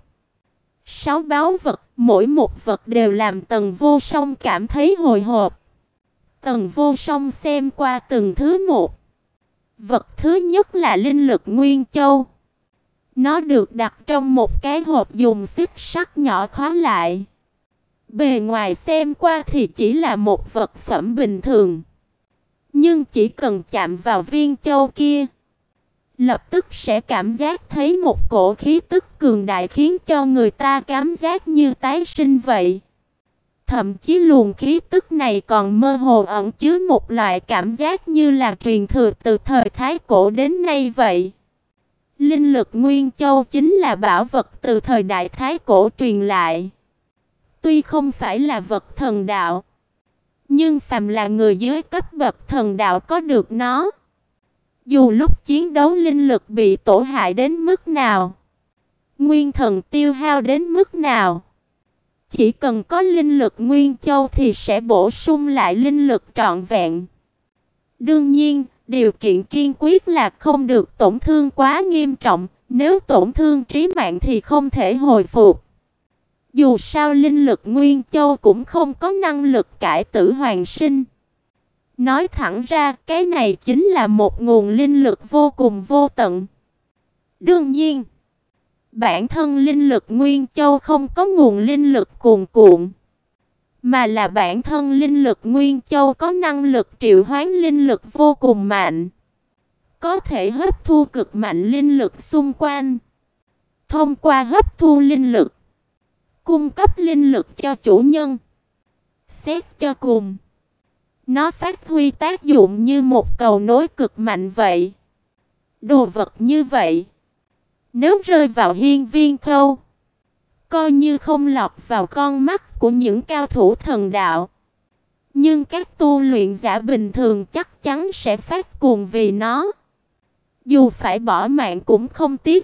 Sáu báu vật, mỗi một vật đều làm Tần Vô Song cảm thấy hồi hộp. Tần Vô Song xem qua từng thứ một. Vật thứ nhất là linh lực Nguyên Châu. Nó được đặt trong một cái hộp dùng xích sắt nhỏ khóa lại. Bề ngoài xem qua thì chỉ là một vật phẩm bình thường, nhưng chỉ cần chạm vào viên châu kia lập tức sẽ cảm giác thấy một cổ khí tức cường đại khiến cho người ta cảm giác như tái sinh vậy. Thậm chí luồng khí tức này còn mơ hồ ẩn chứa một loại cảm giác như là truyền thừa từ thời Thái Cổ đến nay vậy. Linh lực Nguyên Châu chính là bảo vật từ thời Đại Thái Cổ truyền lại. Tuy không phải là vật thần đạo, nhưng phàm là người dưới cấp bậc thần đạo có được nó, dù lúc chiến đấu linh lực bị tổn hại đến mức nào, nguyên thần tiêu hao đến mức nào, chỉ cần có linh lực Nguyên Châu thì sẽ bổ sung lại linh lực trọn vẹn. Đương nhiên, điều kiện kiên quyết là không được tổn thương quá nghiêm trọng, nếu tổn thương trí mạng thì không thể hồi phục. Dù sao linh lực Nguyên Châu cũng không có năng lực cải tử hoàn sinh. Nói thẳng ra, cái này chính là một nguồn linh lực vô cùng vô tận. Đương nhiên, bản thân linh lực Nguyên Châu không có nguồn linh lực cuồn cuộn, mà là bản thân linh lực Nguyên Châu có năng lực triệu hoán linh lực vô cùng mạnh, có thể hấp thu cực mạnh linh lực xung quanh. Thông qua hấp thu linh lực, cung cấp linh lực cho chủ nhân. Xét cho cùng, nó phát huy tác dụng như một cầu nối cực mạnh vậy. Đồ vật như vậy, nếu rơi vào hiên viên khâu, coi như không lọt vào con mắt của những cao thủ thần đạo, nhưng các tu luyện giả bình thường chắc chắn sẽ phát cuồng vì nó. Dù phải bỏ mạng cũng không tiếc.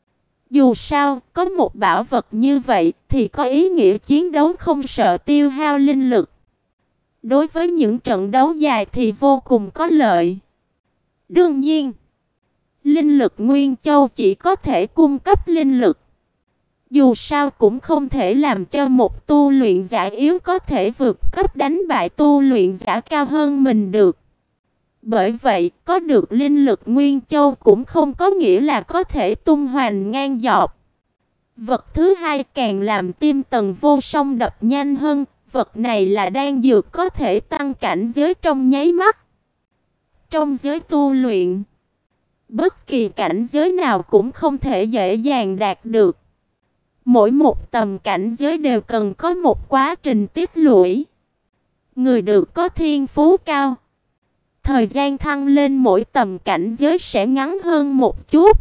Dù sao, có một bảo vật như vậy thì có ý nghĩa chiến đấu không sợ tiêu hao linh lực. Đối với những trận đấu dài thì vô cùng có lợi. Đương nhiên, linh lực Nguyên Châu chỉ có thể cung cấp linh lực. Dù sao cũng không thể làm cho một tu luyện giả yếu có thể vượt cấp đánh bại tu luyện giả cao hơn mình được. Bởi vậy, có được linh lực Nguyên Châu cũng không có nghĩa là có thể tung hoành ngang dọc. Vật thứ hai càng làm tim Tần Vô Song đập nhanh hơn, vật này là đan dược có thể tăng cảnh giới trong nháy mắt. Trong giới tu luyện, bất kỳ cảnh giới nào cũng không thể dễ dàng đạt được. Mỗi một tầm cảnh giới đều cần có một quá trình tích lũy. Người được có thiên phú cao, thời gian thăng lên mỗi tầm cảnh giới sẽ ngắn hơn một chút.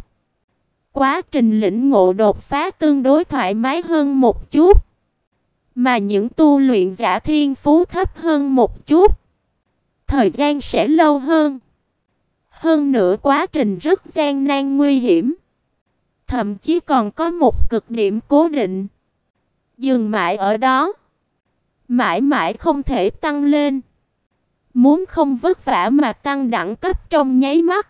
Quá trình lĩnh ngộ đột phá tương đối thoải mái hơn một chút. Mà những tu luyện giả thiên phú thấp hơn một chút, thời gian sẽ lâu hơn. Hơn nữa quá trình rất gian nan nguy hiểm. Thậm chí còn có một cực điểm cố định. Dừng mãi ở đó, mãi mãi không thể tăng lên. Muốn không vất vả mà tăng đẳng cấp trong nháy mắt,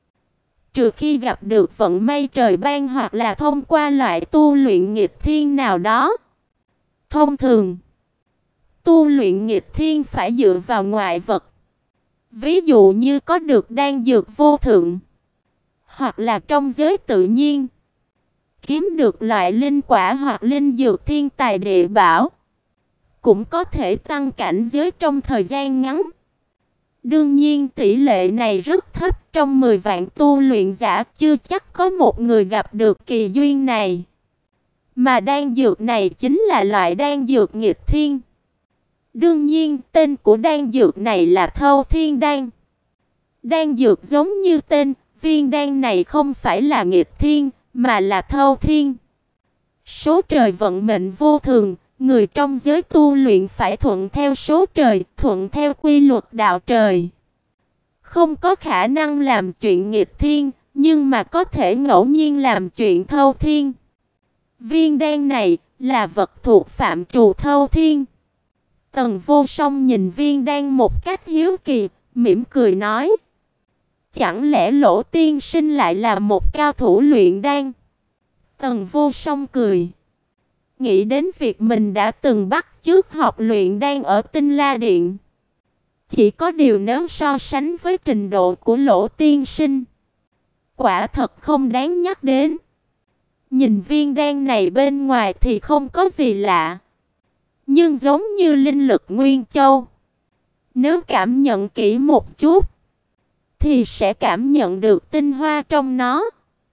trừ khi gặp được vận may trời ban hoặc là thông qua loại tu luyện nghịch thiên nào đó. Thông thường, tu luyện nghịch thiên phải dựa vào ngoại vật. Ví dụ như có được đan dược vô thượng, hoặc là trong giới tự nhiên, kiếm được loại linh quả hoặc linh dược thiên tài địa bảo, cũng có thể tăng cảnh giới trong thời gian ngắn. Đương nhiên tỷ lệ này rất thấp, trong mười vạn tu luyện giả chưa chắc có một người gặp được kỳ duyên này. Mà đan dược này chính là loại đan dược nghịch thiên. Đương nhiên, tên của đan dược này là Thâu Thiên Đan. Đan dược giống như tên, viên đan này không phải là nghịch thiên, mà là thâu thiên. Số trời vận mệnh vô thường, người trong giới tu luyện phải thuận theo số trời, thuận theo quy luật đạo trời. Không có khả năng làm chuyện nghịch thiên, nhưng mà có thể ngẫu nhiên làm chuyện thâu thiên. Viên đan này là vật thuộc phạm trù thâu thiên. Tần Vô Song nhìn viên đan một cách hiếu kỳ, mỉm cười nói: chẳng lẽ Lỗ tiên sinh lại là một cao thủ luyện đan? Tần Vô Song cười, nghĩ đến việc mình đã từng bắt chước học luyện đan ở Tinh La Điện. Chỉ có điều nếu so sánh với trình độ của Lỗ tiên sinh, quả thật không đáng nhắc đến. Nhìn viên đan này bên ngoài thì không có gì lạ, nhưng giống như linh lực Nguyên Châu, nếu cảm nhận kỹ một chút thì sẽ cảm nhận được tinh hoa trong nó.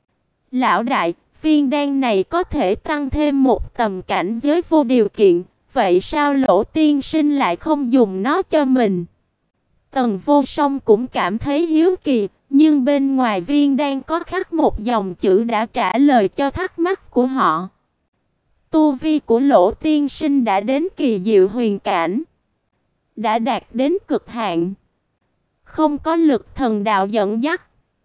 Lão đại, viên đan này có thể tăng thêm một tầm cảnh giới vô điều kiện, vậy sao Lỗ tiên sinh lại không dùng nó cho mình? Tần Vô Song cũng cảm thấy hiếu kỳ, nhưng bên ngoài viên đan có khắc một dòng chữ đã trả lời cho thắc mắc của họ. Tu vi của Lỗ tiên sinh đã đến kỳ diệu huyền cảnh, đã đạt đến cực hạn, không có lực thần đạo dẫn dắt,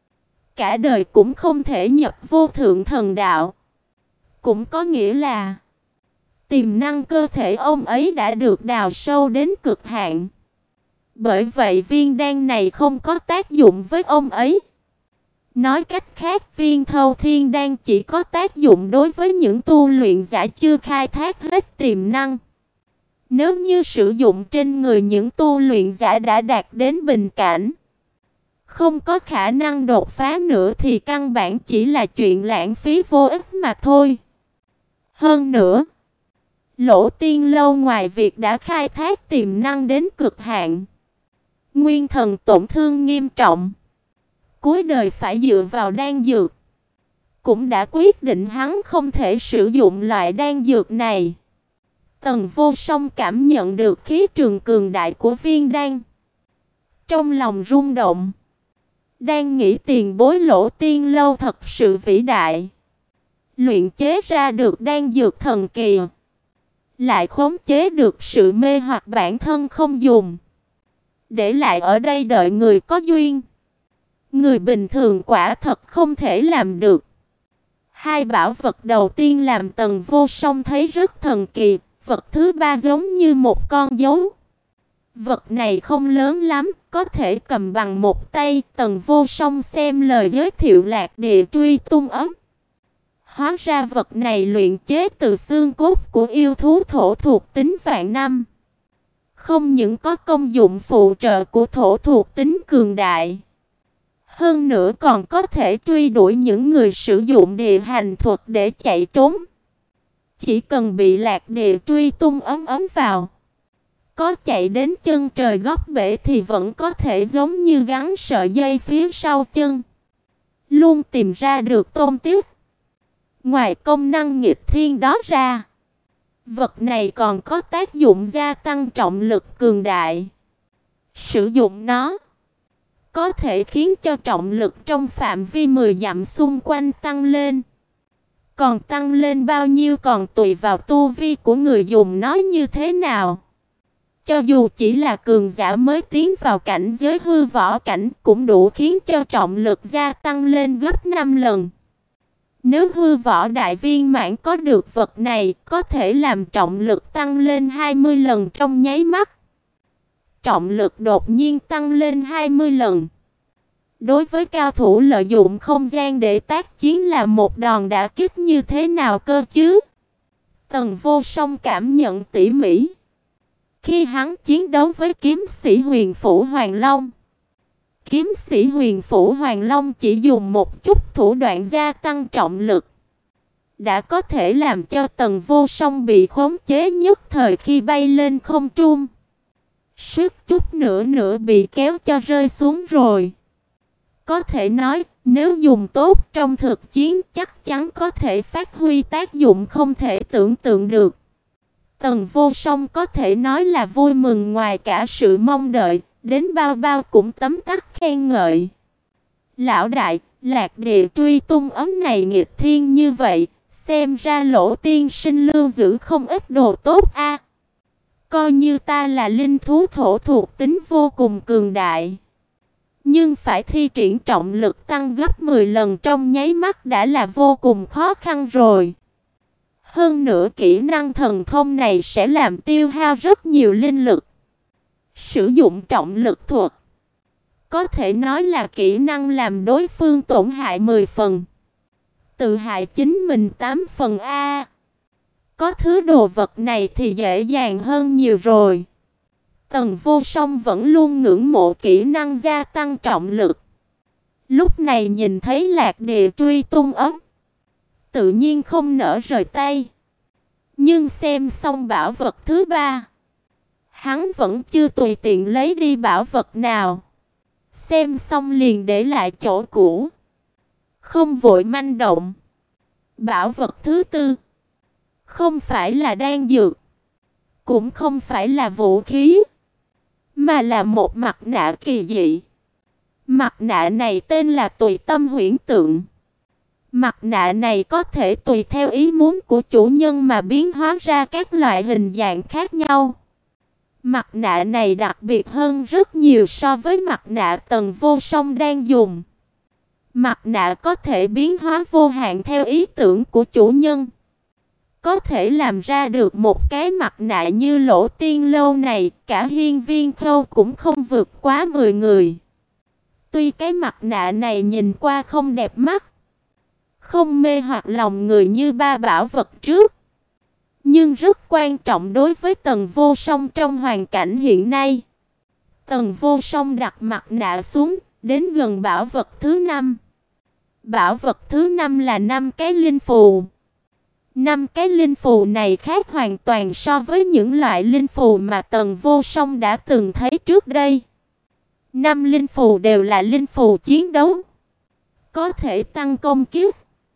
cả đời cũng không thể nhập vô thượng thần đạo. Cũng có nghĩa là tiềm năng cơ thể ông ấy đã được đào sâu đến cực hạn. Bởi vậy viên đan này không có tác dụng với ông ấy. Nói cách khác, viên Thâu Thiên Đan chỉ có tác dụng đối với những tu luyện giả chưa khai thác hết tiềm năng. Nếu như sử dụng trên người những tu luyện giả đã đạt đến bình cảnh, không có khả năng đột phá nữa thì căn bản chỉ là chuyện lãng phí vô ích mà thôi. Hơn nữa, Lỗ Tiên Lâu ngoài việc đã khai thác tiềm năng đến cực hạn, nguyên thần tổn thương nghiêm trọng, cuối đời phải dựa vào đan dược, cũng đã quyết định hắn không thể sử dụng loại đan dược này. Tần Vô Song cảm nhận được khí trường cường đại của viên đan, trong lòng rung động, đang nghĩ tiền bối Lỗ Tiên Lâu thật sự vĩ đại, luyện chế ra được đan dược thần kỳ, lại khống chế được sự mê hoặc bản thân không dùng, để lại ở đây đợi người có duyên. Người bình thường quả thật không thể làm được. Hai bảo vật đầu tiên làm Tần Vô Song thấy rất thần kỳ, vật thứ ba giống như một con dấu. Vật này không lớn lắm, có thể cầm bằng một tay. Tần Vô Song xem lời giới thiệu Lạc Địa Truy Tung ấm. Hóa ra vật này luyện chế từ xương cốt của yêu thú thổ thuộc tính vạn năm. Không những có công dụng phụ trợ của thổ thuộc tính cường đại, hơn nữa còn có thể truy đuổi những người sử dụng địa hành thuật để chạy trốn. Chỉ cần bị Lạc Địa Truy Tung ấm ấm vào, có chạy đến chân trời góc bể thì vẫn có thể giống như gắn sợi dây phía sau chân, luôn tìm ra được tôm tiếc. Ngoài công năng nghịch thiên đó ra, vật này còn có tác dụng gia tăng trọng lực cường đại. Sử dụng nó có thể khiến cho trọng lực trong phạm vi mười dặm xung quanh tăng lên. Còn tăng lên bao nhiêu còn tùy vào tu vi của người dùng nó như thế nào. Cho dù chỉ là cường giả mới tiến vào cảnh giới hư võ cảnh cũng đủ khiến cho trọng lực gia tăng lên gấp năm lần. Nếu hư võ đại viên mãn có được vật này, có thể làm trọng lực tăng lên hai mươi lần trong nháy mắt. Trọng lực đột nhiên tăng lên hai mươi lần. Đối với cao thủ lợi dụng không gian để tác chiến là một đòn đả kích như thế nào cơ chứ? Tần Vô Song cảm nhận tỉ mỉ. Khi hắn chiến đấu với kiếm sĩ Huyền Phủ Hoàng Long, kiếm sĩ Huyền Phủ Hoàng Long chỉ dùng một chút thủ đoạn gia tăng trọng lực, đã có thể làm cho Tần Vô Song bị khống chế nhất thời khi bay lên không trung. Suýt chút nữa nữa bị kéo cho rơi xuống rồi. Có thể nói, nếu dùng tốt trong thực chiến chắc chắn có thể phát huy tác dụng không thể tưởng tượng được. Tần Vô Song có thể nói là vui mừng ngoài cả sự mong đợi, đến bao bao cũng tấm tắc khen ngợi. Lão đại, Lạc Địa Truy Tung ấm này nghịch thiên như vậy, xem ra Lỗ tiên sinh lưu giữ không ít đồ tốt a. Coi như ta là linh thú thổ thuộc tính vô cùng cường đại, nhưng phải thi triển trọng lực tăng gấp mười lần trong nháy mắt đã là vô cùng khó khăn rồi. Hơn nữa kỹ năng thần thông này sẽ làm tiêu hao rất nhiều linh lực. Sử dụng trọng lực thuật, có thể nói là kỹ năng làm đối phương tổn hại mười phần, tự hại chính mình tám phần a. Có thứ đồ vật này thì dễ dàng hơn nhiều rồi. Tần Vô Song vẫn luôn ngưỡng mộ kỹ năng gia tăng trọng lực. Lúc này nhìn thấy Lạc Địa Truy Tung ấm, tự nhiên không nỡ rời tay. Nhưng xem xong bảo vật thứ ba, hắn vẫn chưa tùy tiện lấy đi bảo vật nào. xem xong liền để lại chỗ cũ, không vội manh động. Bảo vật thứ tư không phải là đan dược, cũng không phải là vũ khí, mà là một mặt nạ kỳ dị. Mặt nạ này tên là Tùy Tâm Huyễn Tượng. Mặt nạ này có thể tùy theo ý muốn của chủ nhân mà biến hóa ra các loại hình dạng khác nhau. Mặt nạ này đặc biệt hơn rất nhiều so với mặt nạ Tần Vô Song đang dùng. Mặt nạ có thể biến hóa vô hạn theo ý tưởng của chủ nhân. Có thể làm ra được một cái mặt nạ như Lỗ Tiên Lâu này, cả Hiên Viên Khâu cũng không vượt quá mười người. Tuy cái mặt nạ này nhìn qua không đẹp mắt, không mê hoặc lòng người như ba bảo vật trước, nhưng rất quan trọng đối với Tần Vô Song trong hoàn cảnh hiện nay. Tần Vô Song đặt mặt nạ xuống, đến gần bảo vật thứ năm. Bảo vật thứ năm là năm cái linh phù. Năm cái linh phù này khác hoàn toàn so với những loại linh phù mà Tần Vô Song đã từng thấy trước đây. Năm linh phù đều là linh phù chiến đấu, có thể tăng công kích.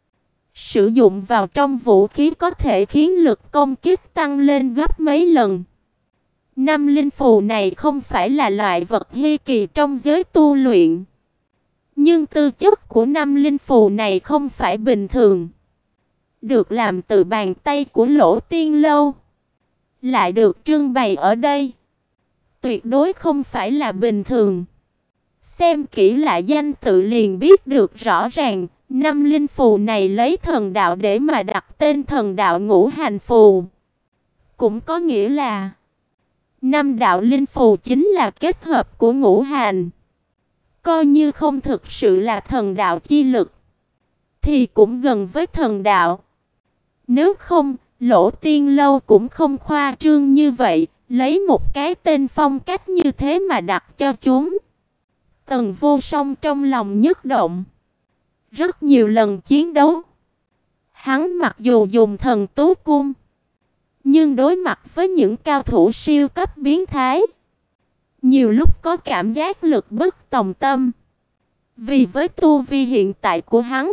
Sử dụng vào trong vũ khí có thể khiến lực công kích tăng lên gấp mấy lần. Năm linh phù này không phải là loại vật hi kỳ trong giới tu luyện, nhưng tư chất của năm linh phù này không phải bình thường. Được làm từ bàn tay của Lỗ Tiên Lâu, lại được trưng bày ở đây, tuyệt đối không phải là bình thường. Xem kỹ lại danh tự liền biết được rõ ràng, năm linh phù này lấy thần đạo để mà đặt tên thần đạo ngũ hành phù. Cũng có nghĩa là năm đạo linh phù chính là kết hợp của ngũ hành. Coi như không thực sự là thần đạo chi lực, thì cũng gần với thần đạo. Nếu không, Lỗ Tiên Lâu cũng không khoa trương như vậy, lấy một cái tên phong cách như thế mà đặt cho chúng. Tần Vô Song trong lòng nhất động. Rất nhiều lần chiến đấu, hắn mặc dù dùng thần tú cung, nhưng đối mặt với những cao thủ siêu cấp biến thái, nhiều lúc có cảm giác lực bất tòng tâm. Vì với tu vi hiện tại của hắn,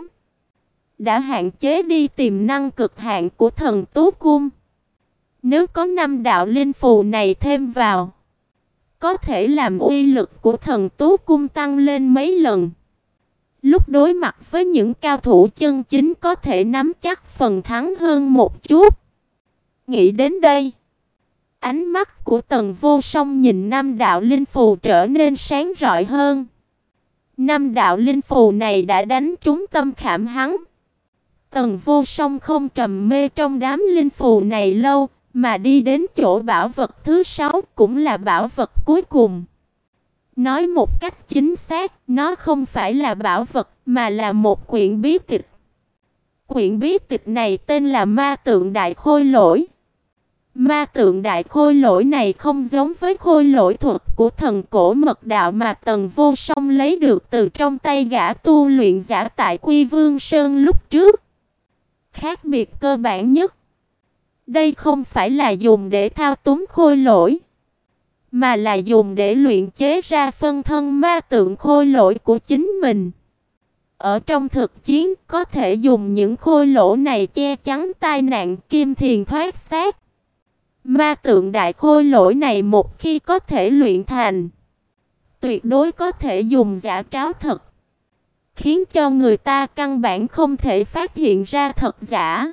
đã hạn chế đi tiềm năng cực hạn của thần tú cung. Nếu có năm đạo linh phù này thêm vào, có thể làm uy lực của thần tú cung tăng lên mấy lần. Lúc đối mặt với những cao thủ chân chính có thể nắm chắc phần thắng hơn một chút. Nghĩ đến đây, ánh mắt của Tần Vô Song nhìn năm đạo linh phù trở nên sáng rọi hơn. Năm đạo linh phù này đã đánh trúng tâm khảm hắn. Tần Vô Song không trầm mê trong đám linh phù này lâu, mà đi đến chỗ bảo vật thứ sáu, cũng là bảo vật cuối cùng. Nói một cách chính xác, nó không phải là bảo vật, mà là một quyển bí tịch. Quyển bí tịch này tên là Ma Tượng Đại Khôi Lỗi. Ma Tượng Đại Khôi Lỗi này không giống với khôi lỗi thuật của thần cổ mật đạo mà Tần Vô Song lấy được từ trong tay gã tu luyện giả tại Quy Vương Sơn lúc trước. Khác biệt cơ bản nhất, đây không phải là dùng để thao túng khôi lỗi, mà là dùng để luyện chế ra phân thân ma tượng khôi lỗi của chính mình. Ở trong thực chiến, có thể dùng những khôi lỗ này che chắn tai nạn kim thiền thoát xác. Ma tượng đại khôi lỗi này một khi có thể luyện thành, tuyệt đối có thể dùng giả tráo thật, khiến cho người ta căn bản không thể phát hiện ra thật giả.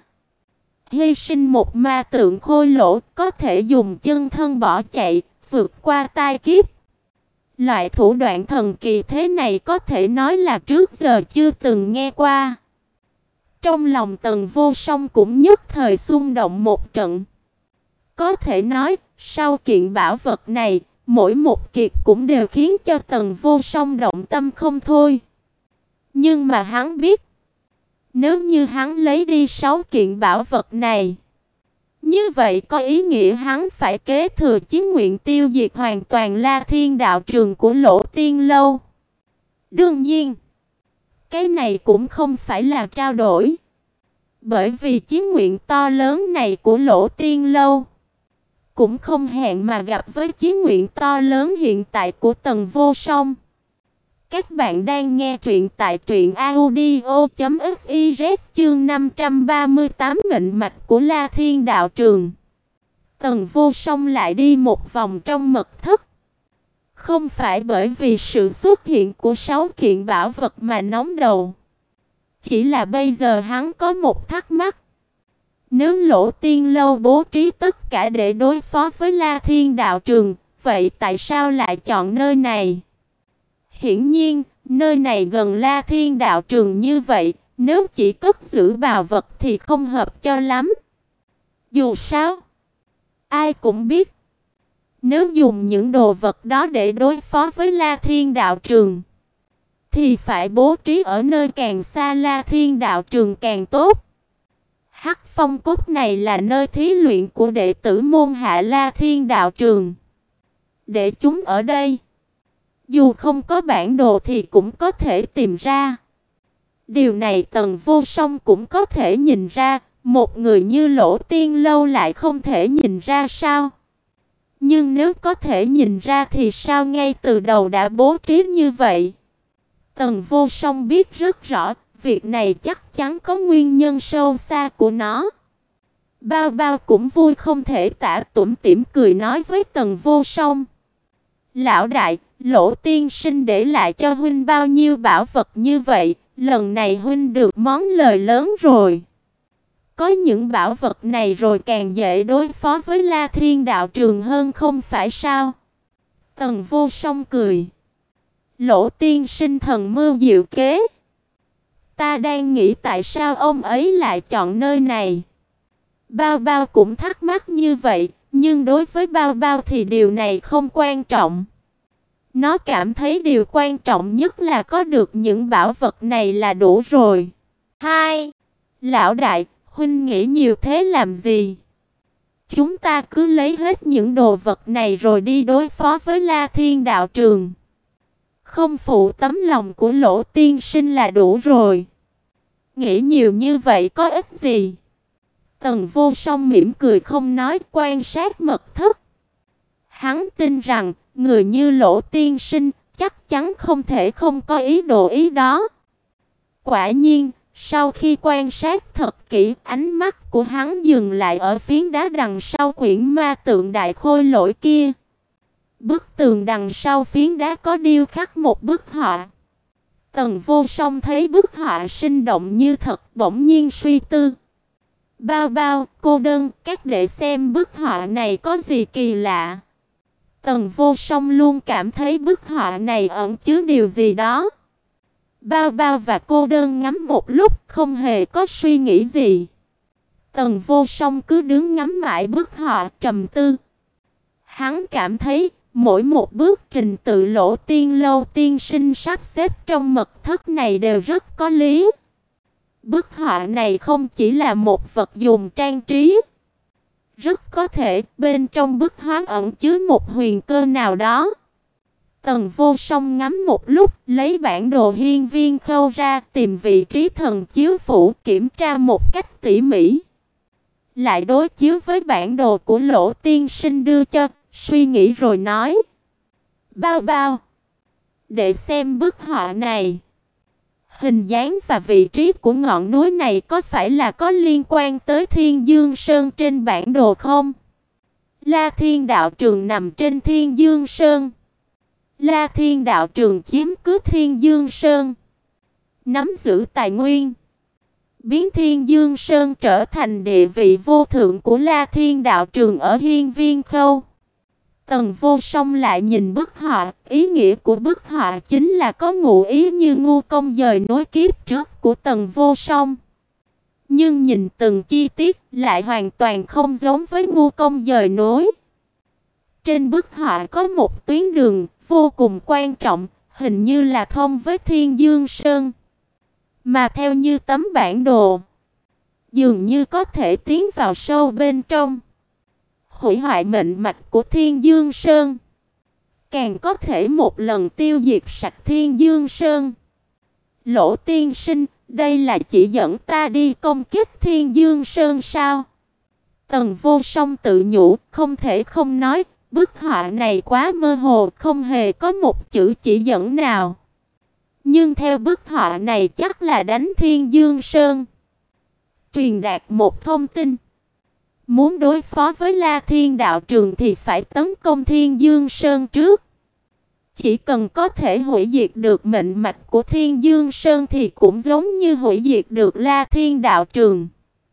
Hy sinh một ma tượng khôi lỗ, có thể dùng chân thân bỏ chạy, vượt qua tai kiếp. Loại thủ đoạn thần kỳ thế này có thể nói là trước giờ chưa từng nghe qua. Trong lòng Tần Vô Song cũng nhất thời xung động một trận. Có thể nói, sau kiện bảo vật này, mỗi một kiệt cũng đều khiến cho Tần Vô Song động tâm không thôi. Nhưng mà hắn biết, nếu như hắn lấy đi sáu kiện bảo vật này, như vậy có ý nghĩa hắn phải kế thừa chí nguyện tiêu diệt hoàn toàn La Thiên đạo trường của Lỗ Tiên Lâu. Đương nhiên, cái này cũng không phải là trao đổi, bởi vì chí nguyện to lớn này của Lỗ Tiên Lâu cũng không hẹn mà gặp với chí nguyện to lớn hiện tại của Tần Vô Song. Các bạn đang nghe truyện tại truyện audio chấm fiz chương năm trăm ba mươi tám mệnh mạch của La Thiên Đạo Trường. Tần Vô Song lại đi một vòng trong mật thất. Không phải bởi vì sự xuất hiện của sáu kiện bảo vật mà nóng đầu. Chỉ là bây giờ hắn có một thắc mắc. Nếu Lỗ Tiên Lâu bố trí tất cả để đối phó với La Thiên Đạo Trường, vậy tại sao lại chọn nơi này? Hiển nhiên, nơi này gần La Thiên Đạo Trường như vậy, nếu chỉ cất giữ bảo vật thì không hợp cho lắm. Dù sao, ai cũng biết, nếu dùng những đồ vật đó để đối phó với La Thiên Đạo Trường, thì phải bố trí ở nơi càng xa La Thiên Đạo Trường càng tốt. Hắc Phong Cốt này là nơi thí luyện của đệ tử môn hạ La Thiên Đạo Trường. Để chúng ở đây, dù không có bản đồ thì cũng có thể tìm ra. Điều này Tần Vô Song cũng có thể nhìn ra, một người như Lỗ Tiên Lâu lại không thể nhìn ra sao? Nhưng nếu có thể nhìn ra thì sao ngay từ đầu đã bố trí như vậy? Tần Vô Song biết rất rõ, việc này chắc chắn có nguyên nhân sâu xa của nó. Bao Bao cũng vui không thể tả, tủm tỉm cười nói với Tần Vô Song: "Lão đại, Lỗ tiên sinh để lại cho huynh bao nhiêu bảo vật như vậy, lần này huynh được món lời lớn rồi. Có những bảo vật này rồi càng dễ đối phó với La Thiên Đạo Trường hơn không phải sao?" Tần Vô Song cười: "Lỗ tiên sinh thần mưu diệu kế. Ta đang nghĩ tại sao ông ấy lại chọn nơi này." Bao Bao cũng thắc mắc như vậy, nhưng đối với Bao Bao thì điều này không quan trọng. Nó cảm thấy điều quan trọng nhất là có được những bảo vật này là đủ rồi. Hai, lão đại, huynh nghĩ nhiều thế làm gì? Chúng ta cứ lấy hết những đồ vật này rồi đi đối phó với La Thiên Đạo Trường. Không phụ tấm lòng của Lỗ tiên sinh là đủ rồi. Nghĩ nhiều như vậy có ích gì? Tần Vô Song mỉm cười không nói, quan sát mật thất. Hắn tin rằng người như Lỗ tiên sinh chắc chắn không thể không có ý đồ ý đó. Quả nhiên, sau khi quan sát thật kỹ, ánh mắt của hắn dừng lại ở phiến đá đằng sau quyển ma tượng đại khôi lỗi kia. Bức tường đằng sau phiến đá có điêu khắc một bức họa. Tần Vô Song thấy bức họa sinh động như thật, bỗng nhiên suy tư. Bao Bao, Cô Đơn, các đệ xem bức họa này có gì kỳ lạ. Tần Vô Song luôn cảm thấy bức họa này ẩn chứa điều gì đó. Bao Bao và Cô Đơn ngắm một lúc không hề có suy nghĩ gì. Tần Vô Song cứ đứng ngắm mãi bức họa trầm tư. Hắn cảm thấy mỗi một bước trình tự Lỗ Tiên Lâu tiên sinh sắp xếp trong mật thất này đều rất có lý. Bức họa này không chỉ là một vật dùng trang trí. Rất có thể bên trong bức họa ẩn chứa một huyền cơ nào đó. Tần Vô Song ngắm một lúc, lấy bản đồ hiên viên khâu ra, tìm vị trí thần chiếu phủ, kiểm tra một cách tỉ mỉ. Lại đối chiếu với bản đồ của Lỗ tiên sinh đưa cho, suy nghĩ rồi nói: "Bao Bao, để xem bức họa này. Hình dáng và vị trí của ngọn núi này có phải là có liên quan tới Thiên Dương Sơn trên bản đồ không?" La Thiên Đạo Trường nằm trên Thiên Dương Sơn. La Thiên Đạo Trường chiếm cứ Thiên Dương Sơn, nắm giữ tài nguyên, biến Thiên Dương Sơn trở thành địa vị vô thượng của La Thiên Đạo Trường ở Hiên Viên Khâu. Tần Vô Song lại nhìn bức họa, ý nghĩa của bức họa chính là có ngụ ý như ngu công dời núi kiếp trước của Tần Vô Song. Nhưng nhìn từng chi tiết lại hoàn toàn không giống với ngu công dời núi. Trên bức họa có một tuyến đường vô cùng quan trọng, hình như là thông với Thiên Dương Sơn. Mà theo như tấm bản đồ, dường như có thể tiến vào sâu bên trong, hủy hoại mệnh mạch của Thiên Dương Sơn, càng có thể một lần tiêu diệt sạch Thiên Dương Sơn. Lỗ tiên sinh, đây là chỉ dẫn ta đi công kích Thiên Dương Sơn sao? Tần Vô Song tự nhủ, không thể không nói, bức họa này quá mơ hồ, không hề có một chữ chỉ dẫn nào. Nhưng theo bức họa này chắc là đánh Thiên Dương Sơn. Truyền đạt một thông tin. Muốn đối phó với La Thiên đạo trường thì phải tấn công Thiên Dương Sơn trước. Chỉ cần có thể hủy diệt được mệnh mạch của Thiên Dương Sơn thì cũng giống như hủy diệt được La Thiên đạo trường.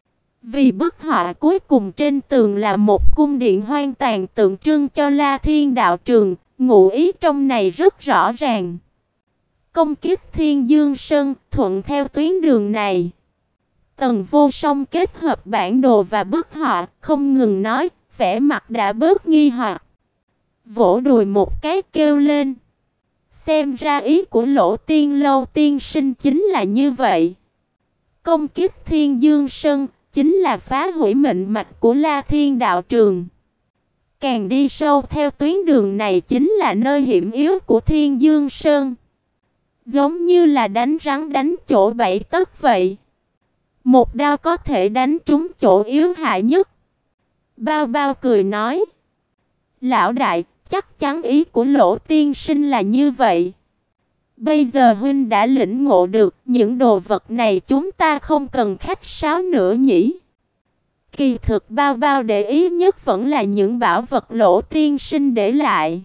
Vì bức họa cuối cùng trên tường là một cung điện hoang tàn tượng trưng cho La Thiên đạo trường, ngụ ý trong này rất rõ ràng. Công kích Thiên Dương Sơn thuận theo tuyến đường này. Tần Vô Song kết hợp bản đồ và bức họa, không ngừng nói, vẻ mặt đã bớt nghi hoặc. Vỗ đùi một cái kêu lên. Xem ra ý của Lỗ Tiên Lâu tiên sinh chính là như vậy. Công kích Thiên Dương Sơn chính là phá hủy mệnh mạch của La Thiên đạo trường. Càng đi sâu theo tuyến đường này chính là nơi hiểm yếu của Thiên Dương Sơn. Giống như là đánh rắn đánh chỗ bảy tấc vậy. Một đao có thể đánh trúng chỗ yếu hại nhất. Bao Bao cười nói. Lão đại, chắc chắn ý của Lỗ tiên sinh là như vậy. Bây giờ huynh đã lĩnh ngộ được những đồ vật này chúng ta không cần khách sáo nữa nhỉ. Kỳ thực Bao Bao để ý nhất vẫn là những bảo vật Lỗ tiên sinh để lại.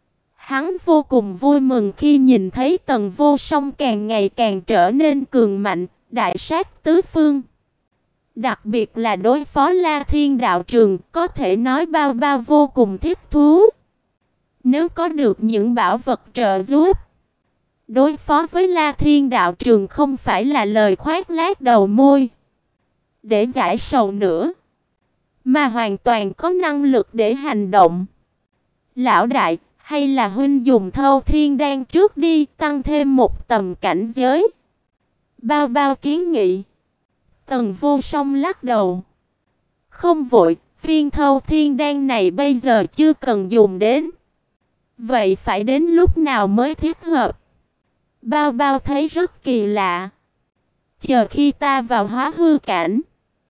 Hắn vô cùng vui mừng khi nhìn thấy Tần Vô Song càng ngày càng trở nên cường mạnh, đại sát tứ phương. Đặc biệt là đối phó La Thiên đạo trường, có thể nói Bao Bao vô cùng thích thú. Nếu có được những bảo vật trợ giúp, đối phó với La Thiên đạo trường không phải là lời khoác lác đầu môi để giải sầu nữa, mà hoàn toàn có năng lực để hành động. Lão đại, hay là huynh dùng Thâu Thiên Đan trước đi, tăng thêm một tầm cảnh giới. Bao Bao kiến nghị. Tần Vô Song lắc đầu. Không vội, viên Thâu Thiên Đan này bây giờ chưa cần dùng đến. Vậy phải đến lúc nào mới thích hợp? Bao Bao thấy rất kỳ lạ. Chờ khi ta vào hóa hư cảnh.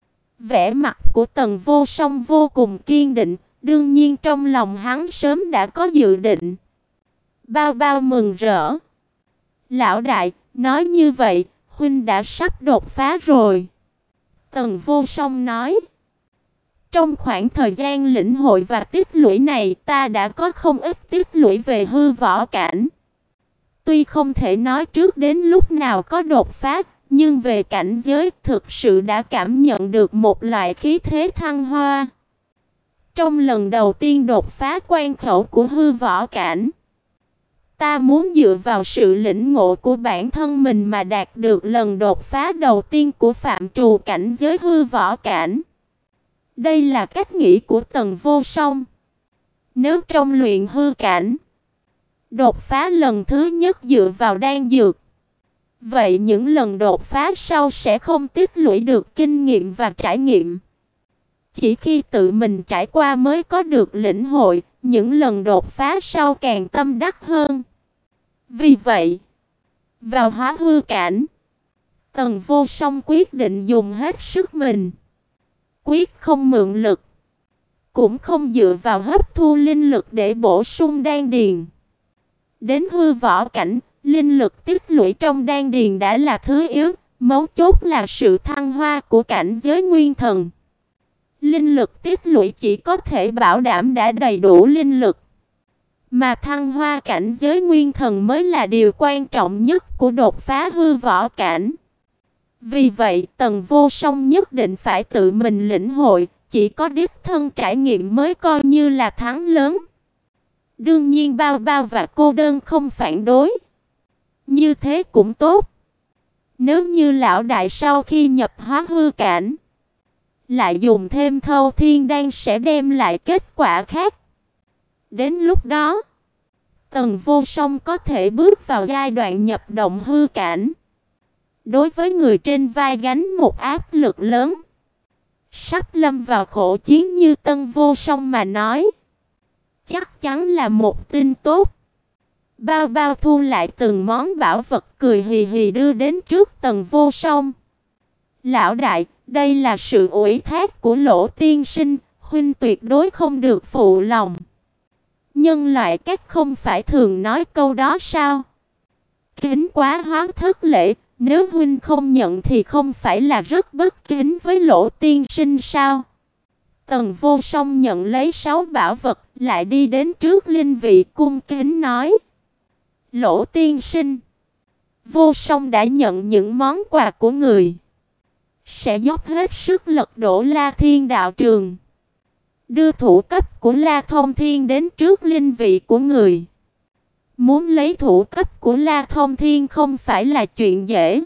Vẻ mặt của Tần Vô Song vô cùng kiên định, đương nhiên trong lòng hắn sớm đã có dự định. Bao Bao mừng rỡ. Lão đại, nói như vậy, huynh đã sắp đột phá rồi. Tần Vô Song nói. Trong khoảng thời gian lĩnh hội và tích lũy này, ta đã có không ít tích lũy về hư võ cảnh. Tuy không thể nói trước đến lúc nào có đột phá, nhưng về cảnh giới thực sự đã cảm nhận được một loại khí thế thăng hoa. Trong lần đầu tiên đột phá quan khẩu của hư võ cảnh, ta muốn dựa vào sự lĩnh ngộ của bản thân mình mà đạt được lần đột phá đầu tiên của phạm trù cảnh giới hư võ cảnh. Đây là cách nghĩ của Tần Vô Song. Nếu trong luyện hư cảnh, đột phá lần thứ nhất dựa vào đan dược, vậy những lần đột phá sau sẽ không tích lũy được kinh nghiệm và trải nghiệm. Chỉ khi tự mình trải qua mới có được lĩnh hội, những lần đột phá sau càng tâm đắc hơn. Vì vậy, vào hóa hư cảnh, Tần Vô Song quyết định dùng hết sức mình. Quyết không mượn lực, cũng không dựa vào hấp thu linh lực để bổ sung đan điền. Đến hư võ cảnh, linh lực tích lũy trong đan điền đã là thứ yếu, mấu chốt là sự thăng hoa của cảnh giới nguyên thần. Linh lực tích lũy chỉ có thể bảo đảm đã đầy đủ linh lực, mà thăng hoa cảnh giới nguyên thần mới là điều quan trọng nhất của đột phá hư võ cảnh. Vì vậy, Tần Vô Song nhất định phải tự mình lĩnh hội, chỉ có đích thân trải nghiệm mới coi như là thắng lớn. Đương nhiên Bao Bao và cô đơn không phản đối. Như thế cũng tốt. Nếu như lão đại sau khi nhập hóa hư cảnh, lại dùng thêm Thâu Thiên Đan sẽ đem lại kết quả khác. Đến lúc đó, Tần Vô Song có thể bước vào giai đoạn nhập động hư cảnh. Đối với người trên vai gánh một áp lực lớn, sắp lâm vào khổ chiến như Tần Vô Song mà nói, chắc chắn là một tin tốt. Bao Bao thu lại từng món bảo vật, cười hì hì đưa đến trước Tần Vô Song. Lão đại, đây là sự ủy thác của Lỗ tiên sinh, huynh tuyệt đối không được phụ lòng. Nhân loại các không phải thường nói câu đó sao? kính quá hóa thất lễ, nếu huynh không nhận thì không phải là rất bất kính với Lỗ tiên sinh sao? Tần Vô Song nhận lấy sáu bảo vật, lại đi đến trước linh vị cung kính nói: Lỗ tiên sinh, Vô Song đã nhận những món quà của người, sẽ dốc hết sức lật đổ La Thiên đạo trường, đưa thủ cấp của La Thông Thiên đến trước linh vị của người. Muốn lấy thủ cấp của La Thông Thiên không phải là chuyện dễ.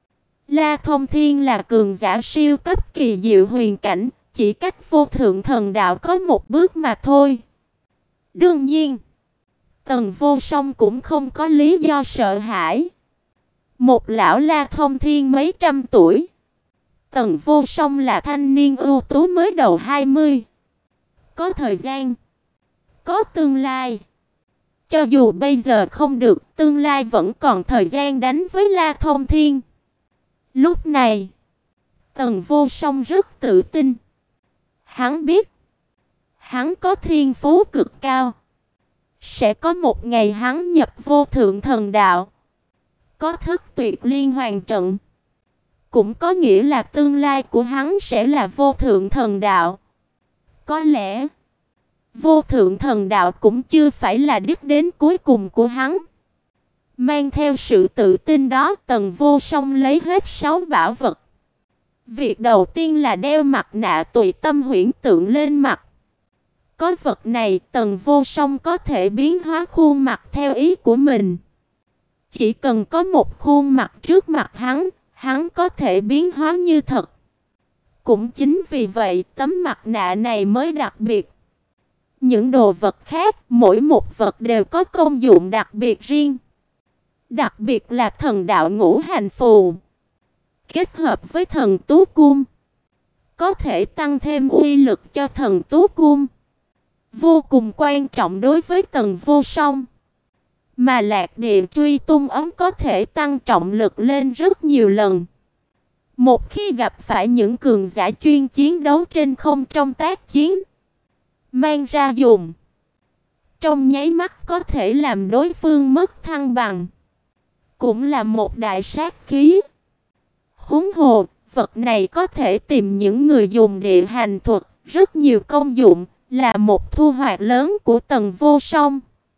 La Thông Thiên là cường giả siêu cấp kỳ diệu huyền cảnh, chỉ cách vô thượng thần đạo có một bước mà thôi. Đương nhiên, Tần Vô Song cũng không có lý do sợ hãi. Một lão La Thông Thiên mấy trăm tuổi, Tần Vô Song là thanh niên ưu tú mới đầu hai mươi, có thời gian, có tương lai. Cho dù bây giờ không được, tương lai vẫn còn thời gian đánh với La Thông Thiên. Lúc này, Tần Vô Song rất tự tin. Hắn biết, hắn có thiên phú cực cao, sẽ có một ngày hắn nhập vô thượng thần đạo, có thất tuyệt liên hoàn trận, cũng có nghĩa là tương lai của hắn sẽ là vô thượng thần đạo. Có lẽ vô thượng thần đạo cũng chưa phải là đích đến cuối cùng của hắn. Mang theo sự tự tin đó, Tần Vô Song lấy hết sáu bảo vật. Việc đầu tiên là đeo mặt nạ tùy tâm huyễn tượng lên mặt. Có vật này, Tần Vô Song có thể biến hóa khuôn mặt theo ý của mình. Chỉ cần có một khuôn mặt trước mặt hắn, hắn có thể biến hóa như thật. Cũng chính vì vậy, tấm mặt nạ này mới đặc biệt. Những đồ vật khác, mỗi một vật đều có công dụng đặc biệt riêng. Đặc biệt là thần đạo ngũ hành phù, kết hợp với thần tú cung, có thể tăng thêm uy lực cho thần tú cung, vô cùng quan trọng đối với Tần Vô Song. Mà Lạc Địa truy tung ấm có thể tăng trọng lực lên rất nhiều lần. Một khi gặp phải những cường giả chuyên chiến đấu trên không trong tác chiến, mang ra dùng, trong nháy mắt có thể làm đối phương mất thăng bằng, cũng là một đại sát khí. Huống hồ, vật này có thể tìm những người dùng địa hành thuật, rất nhiều công dụng, là một thu hoạch lớn của Tần Vô Song.